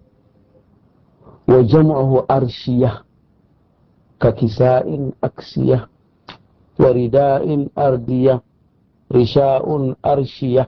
وجمعه أرشية ككساء أكسية ورداء أردية، رشاء أرشية.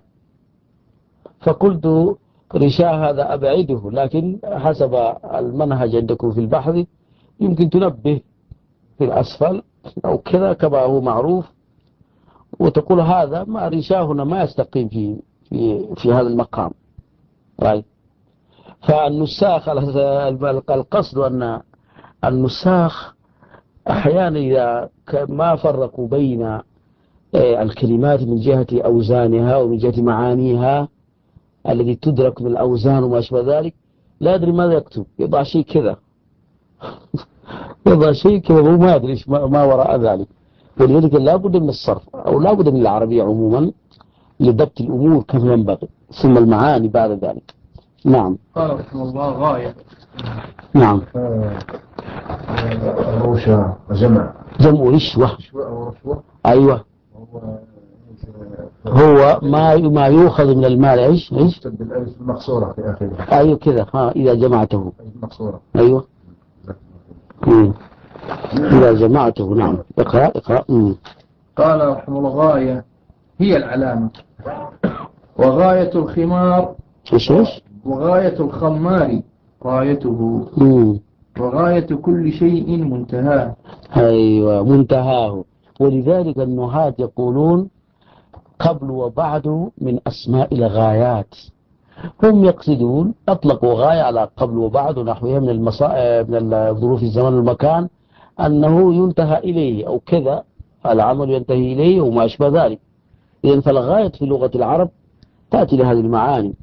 فقلت رشاء هذا أبعده، لكن حسب المنهج عندكم في البحث يمكن تنبه في الأسفل أو كذا كما هو معروف، وتقول هذا ما رشاء هنا ما يستقيم في هذا المقام. طيب، فالنساخ القصد أن النساخ أحيانا إذا ما فرقوا بين الكلمات من جهة أوزانها ومن جهة معانيها التي تدرك بالأوزان وما أشبه ذلك، لا أدري ماذا يكتب، يضع شيء كذا وما أدري ما وراء ذلك. ولذلك لا بد من الصرف أو لا بد من العربية عموما لضبط الأمور كما ينبغي، ثم المعاني بعد ذلك. نعم. قال رحمه الله غاية. نعم. روشة جمع رشوة. أيوة، هو ما يؤخذ من المال. ايش بالالف المقصورة في آخره. أيوة كذا، إذا جمعته. مقصورة. أيوة. إذا جمعته. نعم. اقرأ. قال رحمه الله غاية هي العلامة، وغاية الخمار وغاية الخمار غايته، وغاية كل شيء منتهاه. أيوة، منتهاه. ولذلك النهاة يقولون قبل وبعد من أسماء الغايات، هم يقصدون أطلقوا غاية على قبل وبعد ونحوها من الظروف الزمان والمكان أنه ينتهى إليه أو كذا، العمل ينتهي إليه وما أشبه ذلك. إذن فالغاية في لغة العرب تأتي لهذه المعاني،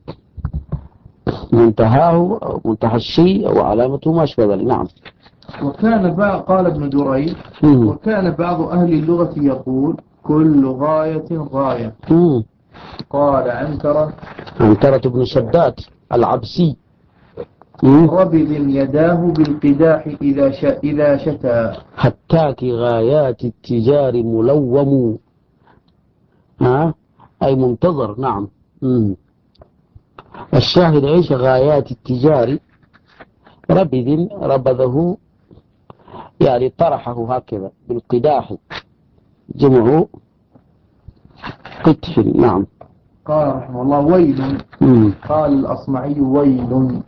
منتهاه أو منتهى الشيء أو علامته ما أشبه ذلك. نعم. وكان بعض، قال ابن دريد، وكان بعض أهل اللغة يقول كل غاية غاية. قال عنترة بن شداد العبسي ربذ يداه بالقداح إذا شتى حتاك غايات التجار ملوم، أي منتظر. نعم. الشاهد عيش غايات التجار، ربذه يعني طرحه هكذا بالقداح، جمعه قدح. نعم. قال رحمه الله ويل. قال الأصمعي ويل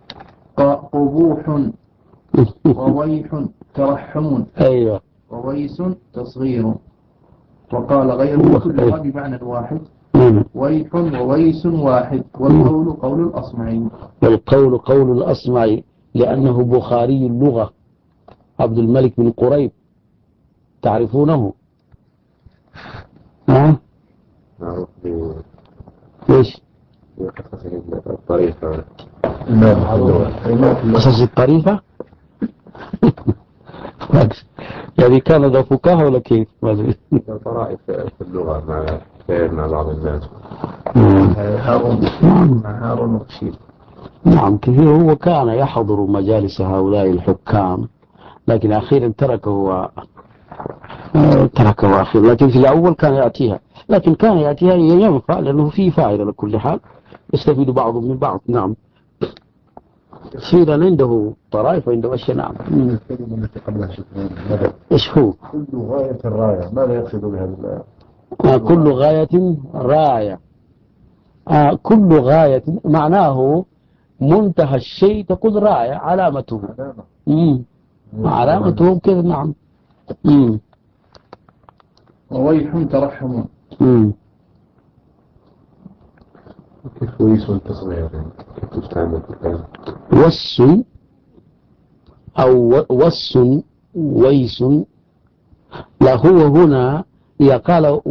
قبوح وويح ترحم. أيوة. وويس تصغير. وقال غيره كلها بمعنى واحد، ويح وويس واحد، والقول قول الأصمعي. والقول قول الأصمعي لأنه بخاري اللغة، عبد الملك بن قريب، تعرفونه؟ ليش؟ الطريقة قصص الطريقة يعني كان ذا فكاهة ولا كيف؟ طرائف في اللغة مع بعض الناس. هارون رشيد. نعم كثير. هو كان يحضر مجالس هؤلاء الحكام، لكن أخيرا تركه أخيرا، لكن في الأول كان يأتيها، لكن كان يأتيها ينفع لأنه فيه فائدة لكل حال، يستفيد بعضهم من بعض. نعم. أخيرا عنده طرائف وعنده أشياء. نعم. الكلمة التي قبلها إيش هو؟ كل غاية راية، ماذا يقصد بها؟ كل غاية راية. كل غاية معناه منتهى الشيء، تقول راية علامته. علامته كذا. نعم. وويح ترحم. كيف ويس التصغير؟ كيف تستعمل في الكلام؟ وس أو وس ويس. لا، هو هنا إذا قال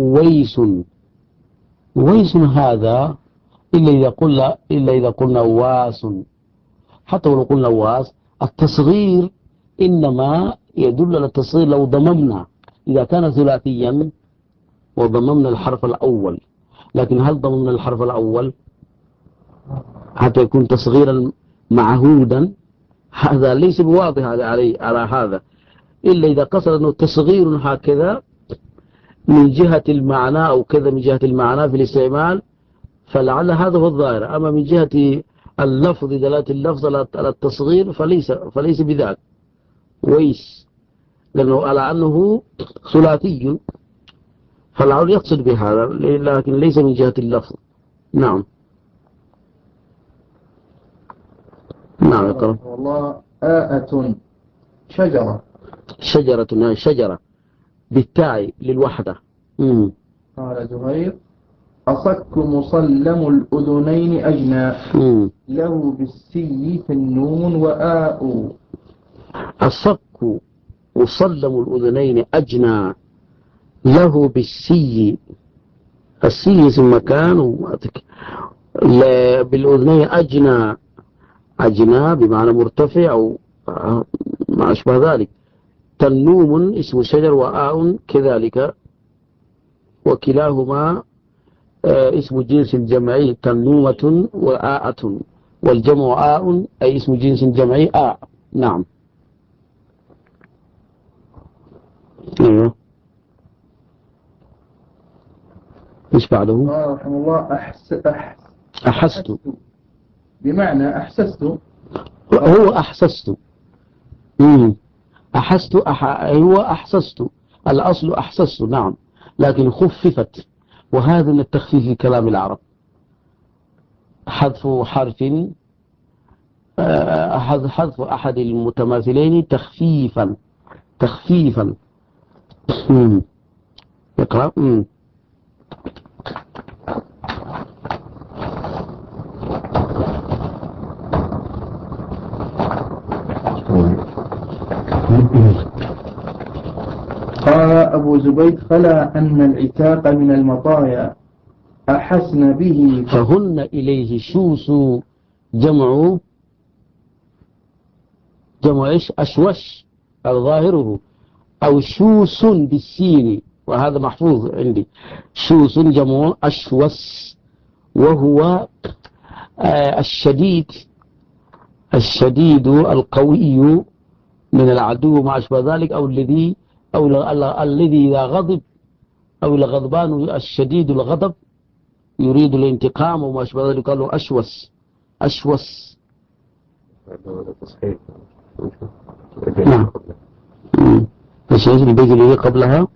ويس هذا إلا إذا قلنا واس. حتى ولو قلنا واس، التصغير إنما يدل على التصغير لو ضممنا، إذا كان ثلاثيا وضممنا الحرف الأول. لكن هل ضممنا الحرف الأول حتى يكون تصغيرا معهودا؟ هذا ليس بواضح على هذا، إلا إذا قصد أنه تصغير هكذا من جهة المعنى أو كذا من جهة المعنى في الاستعمال، فلعل هذا هو الظاهر. أما من جهة اللفظ، دلالة اللفظ على التصغير، فليس بذاك ويس، لأنه على أنه ثلاثي، فلعل يقصد بهذا، لكن ليس من جهة اللفظ. نعم. نعم. يقرأ والله آءة شجرة. شجرة بالتاء للوحدة. قال زهير أصك مصلم الأذنين أجنى له بالسي في النون وآء. أصك مصلم الأذنين أجنى له بالسي. السي اسم مكان، بالأذنين أجنى بمعنى مرتفع أو ما أشبه ذلك. تنوم اسم شجر وآء كذلك، وكلاهما اسم جنس جمعي، تنومة وآءة، والجمع آء أي اسم جنس جمعي آء. نعم. ايوه. ايش بعده؟ رحمه الله أحست بمعنى أحسست. هو أحسست. هو أحسست، الأصل أحسست. نعم. لكن خففت، وهذا من التخفيف في كلام العرب، حذف حرف، حذف أحد المتماثلين تخفيفا. يقرأ. قال أبو زبيد خلا أن العتاق من المطايا أحسن به فهن إليه شوس جمع إيش أشوش ظاهره أو شوس بالسين وهذا محفوظ عندي شوس جمع أشوس وهو الشديد القوي من العدو ما أشبه ذلك أو الذي إذا غضب أو الغضبان الشديد الغضب يريد الانتقام وما أشبه ذلك قالوا أشوس نعم ايش البيت اللي قبلها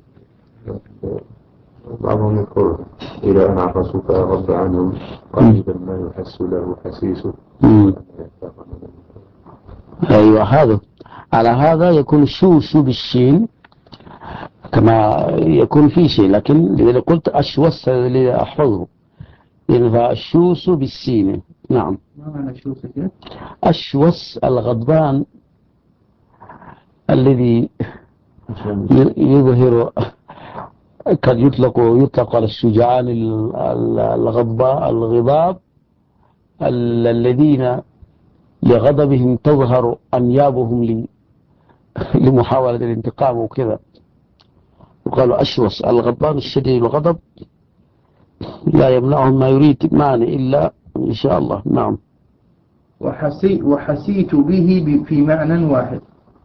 بعضهم يقول إلى أن عرسوك غض عنهم قريبا ما يحس له حسيسه. أيوة هذا على هذا يكون شوش بالشين كما يكون في شيء لكن إذا قلت أشوس اللي أحفظه ينفع الشوس بالسين. نعم ما معنى شوس؟ أشوس الغضبان الذي يظهر قد يطلق على الشجعان الغضاب الذين لغضبهم تظهر أنيابهم لمحاولة الانتقام وكذا وقالوا أشوس الغضبان الشديد الغضب لا يمنعهم ما يريد معنى إلا إن شاء الله. نعم وحسيت به في معنى واحد.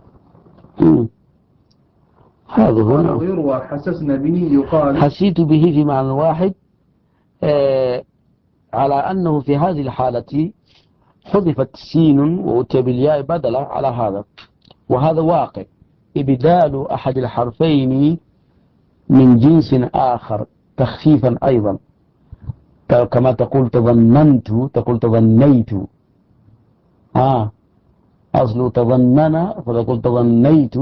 هذا هو ويروى حسسنا به يقال حسيت به في معنى واحد على أنه في هذه الحالة حذفت سين وأتي بالياء بدلا على هذا وهذا واقع إبدال أحد الحرفين من جنس آخر تخفيفا أيضا كما تقول تظننت تقول تظنيت أصل تظنن فتقول تظنيت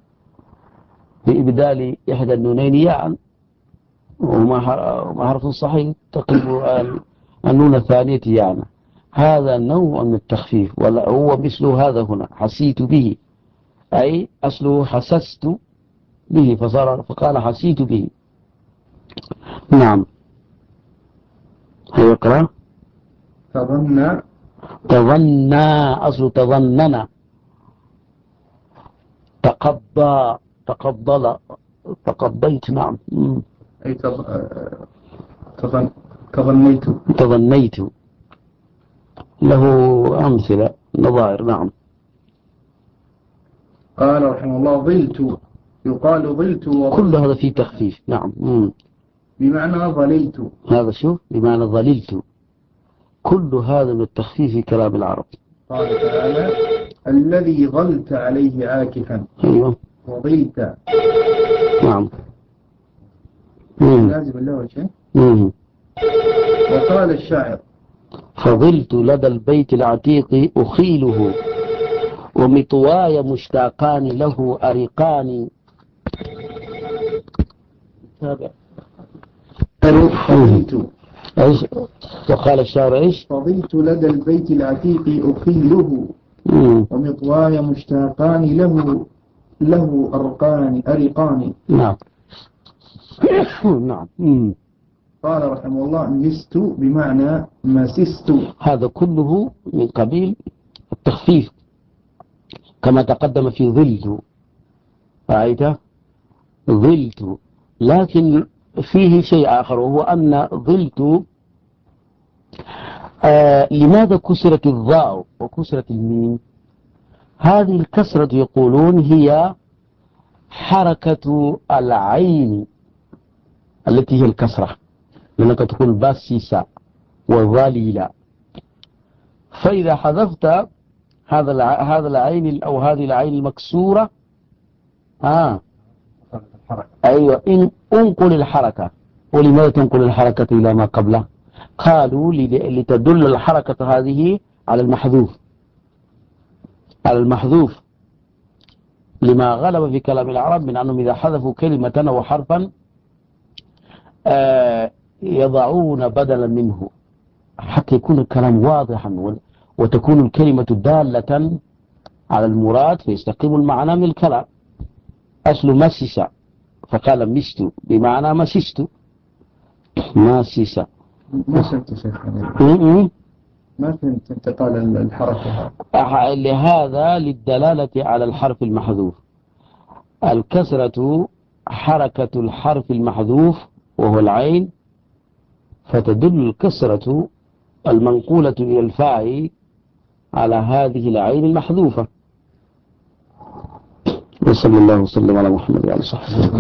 بإبدال إحدى النونين ياء وما حرف صحيح تقلب النون الثانية يعني هذا نوع من التخفيف ولا هو مثل هذا هنا حسيت به أي أصله حسست به فقال حسيت به. نعم يقرأ تظنى أصل تظننا تقضيت. نعم أي تظنيت له أمثلة نظائر. نعم قال رحمه الله ظلت يقال ظلت كل هذا فيه تخفيف. نعم بمعنى ظللت هذا شوف بمعنى ظللت كل هذا من التخفيف في كلام العرب. قال تعالى الذي ظلت عليه عاكفا. أيوة وظلت. نعم لازم الله وجهه. وقال الشاعر فظلت لدى البيت العتيق أخيله ومطواي مشتاقان له أريقان. فظلت إيش وقال الشاعر إيش فظلت لدى البيت العتيق أخيله ومطواي مشتاقان له أريقان. نعم نعم قال رحمه الله مست بمعنى مسست. هذا كله من قبيل التخفيف كما تقدم في ظلت رأيت ظلت لكن فيه شيء آخر وهو أن ظلت لماذا كسرت الضاء وكسرت الميم؟ هذه الكسرة يقولون هي حركة العين التي هي الكسرة لأنك تقول باسيسا وظليلا فإذا حذفت هذا العين أو هذه العين المكسورة أيوة انقل الحركة. ولماذا تنقل الحركة إلى ما قبله؟ قالوا لتدل الحركة هذه على المحذوف لما غلب في كلام العرب من أنهم إذا حذفوا كلمة أو حرفا يضعون بدلا منه حتى يكون الكلام واضحا وتكون الكلمة دالة على المراد فيستقيم المعنى من الكلام. أصل مسس فقال مست بمعنى مسست ماسس. ما فهمت شيخ، ما فهمت أنت قال الحركة. لهذا للدلالة على الحرف المحذوف. الكسرة حركة الحرف المحذوف وهو العين، فتدل الكسرة المنقولة إلى الفاعل على هذه العين المحذوفة. وصلى الله وسلم على محمد وعلى صحبه.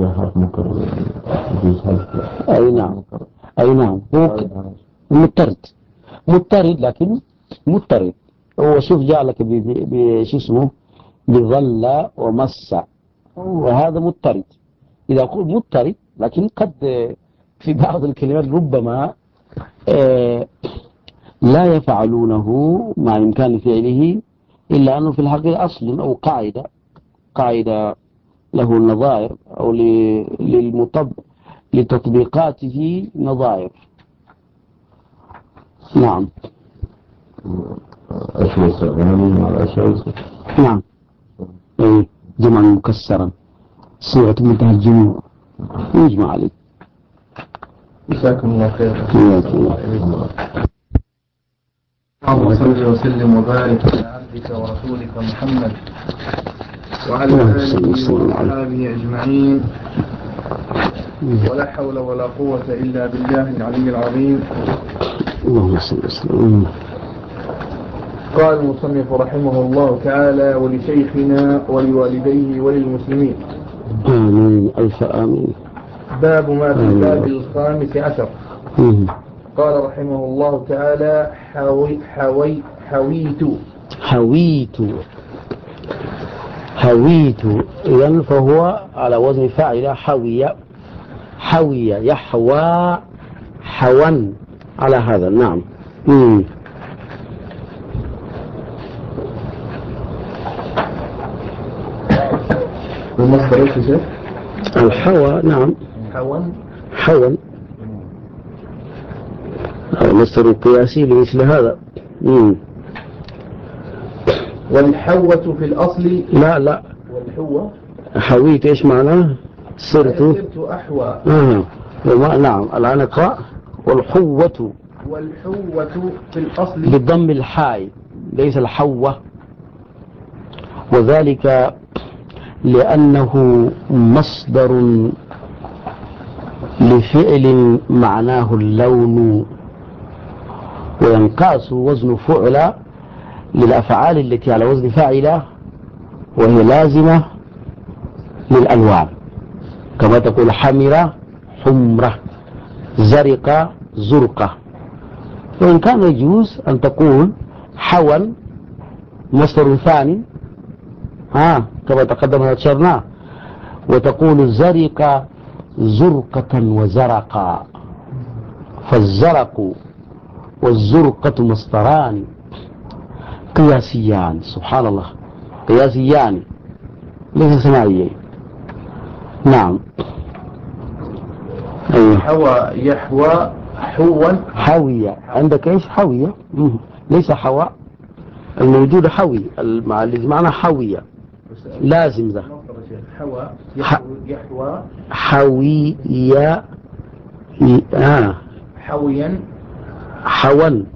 أي نعم، أي نعم، هو مضطرد لكن مضطرد. هو شوف جاء لك بشو اسمه بظل ومس، وهذا مضطرد. إذا قلت مضطرد لكن قد في بعض الكلمات ربما لا يفعلونه مع إمكان فعله، إلا أنه في الحقيقة أصل أو قاعدة له النظائر أو لتطبيقاته نظائر. نعم. نعم. أي جمع مكسرا صيغة منتهى الجموع يجمع عليه. جزاكم الله خير. اللهم صل وسلم وبارك على عبدك ورسولك محمد وعلى آله وأصحابه أجمعين، ولا حول ولا قوة إلا بالله العلي العظيم. اللهم صل وسلم. قال المصنف رحمه الله تعالى: ولشيخنا ولوالديه وللمسلمين. آمين ألف آمين. باب ما في الباب الخامس عشر. قال رحمه الله تعالى: حويت إذن فهو على وزن فاعل حوي يحوى حوا على هذا. نعم. المصدر ايش يا شيخ؟ الحوى. نعم. حوا المصدر القياسي لمثل هذا. والحوة في الأصل لا والحوة حويت ايش معناه؟ صرت أحوى. نعم. الآن اقرأ. والحوة في الأصل بالضم الحاء ليس الحوة، وذلك لأنه مصدر لفعل معناه اللون، وينقاس وزن فعل للأفعال التي على وزن فاعلة وهي لازمة للألوان، كما تقول حمرة حمرة، زرقة زرقة. وإن كان يجوز أن تقول حوا مصدر ثاني كما تقدم وذكرناه، وتقول زرق زرقة وزرقا، فالزرق والزرقة مصدران قياسيان. سبحان الله، قياسيان ليس ثنائيين. نعم. أيوه. حوى يحوى حوا حوية. عندك ايش؟ حوية. ليس حواء، الموجود حوي معنى حوية لازم ذا. حوى يحوى حوية حويا حوا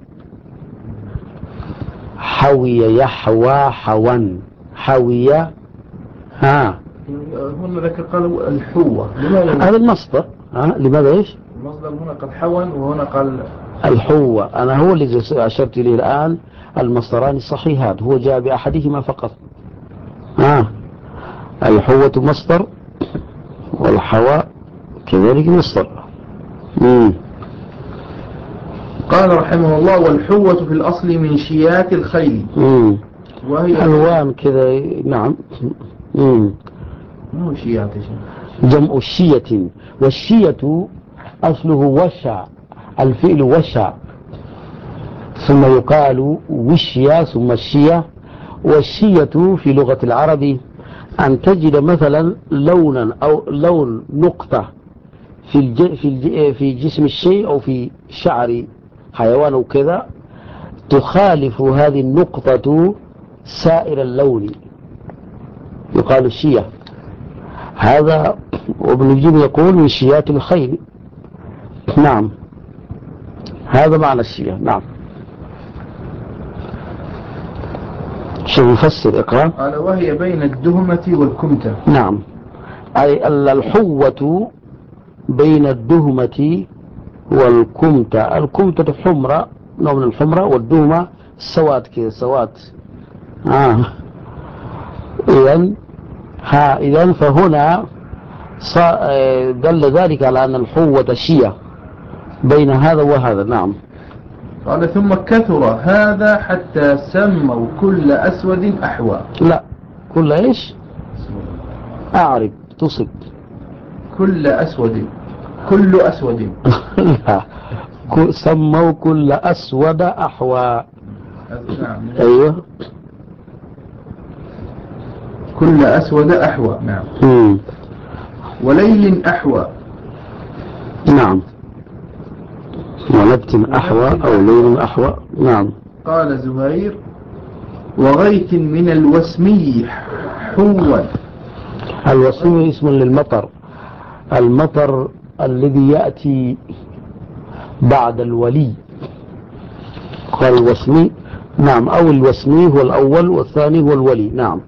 حوي يحوى حوا حوية. هنا ذكر قالوا الحوة. هذا المصدر. لماذا ايش؟ المصدر هنا قال حوا وهنا قال الحوة. أنا هو الذي أشرت إليه الآن. المصدران الصحيحان، هو جاء بأحدهما فقط. الحوة مصدر والحواء كذلك مصدر. قال رحمه الله: والحوة في الأصل من شيات الخيل، وهي ألوان كذا. نعم. ما هو شيات؟ جمع الشية، والشية أصله وشى، الفعل وشى ثم يقال وشيا ثم الشية. والشية في لغة العرب أن تجد مثلا لونا أو لون نقطة في جسم الشيء أو في شعر حيوان أو كذا، تخالف هذه النقطة سائر اللون يقال الشية. هذا وابن الجيم يقول من شيات الخيل. نعم هذا معنى الشية. نعم شو يفسر اقرأ. قال وهي بين الدهمة والكمتة. نعم أي الحوة بين الدهمة والكمتة. الكمتة حمرة، نوع من الحمرة، والدهمة سواد كذا سواد. إذن فهنا دل ذلك على أن الحوة شية بين هذا وهذا. نعم. قال ثم كثر هذا حتى سموا كل أسود أحوى. لا كل إيش؟ أعرب تصب كل أسود كل أسود لا سموا كل أسود أحوى. نعم. أيوه كل أسود أحوى. نعم. وليل أحوى. نعم ونبت أحوى أو ليل أحوى. نعم. قال زهير وغيث من الوسمي حوا. الوسمي اسم للمطر، المطر الذي يأتي بعد الولي قال الوسمي. نعم أو الوسمي هو الأول والثاني هو الولي. نعم.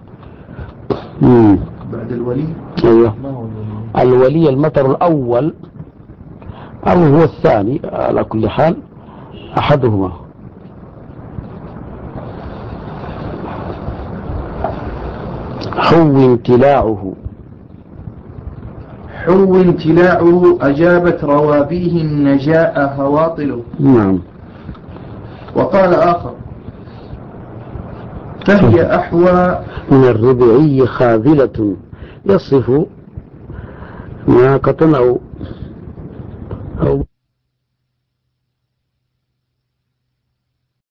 بعد الولي. أيوه ما هو الولي؟ الولي المطر الأول أو هو الثاني على كل حال أحدهما. حو امتلاعه. حو امتلاعه أجابت روابيه النجاء هواطله. نعم. وقال آخر فهي أحوى من الربعي خاذلة يصف ناقة أو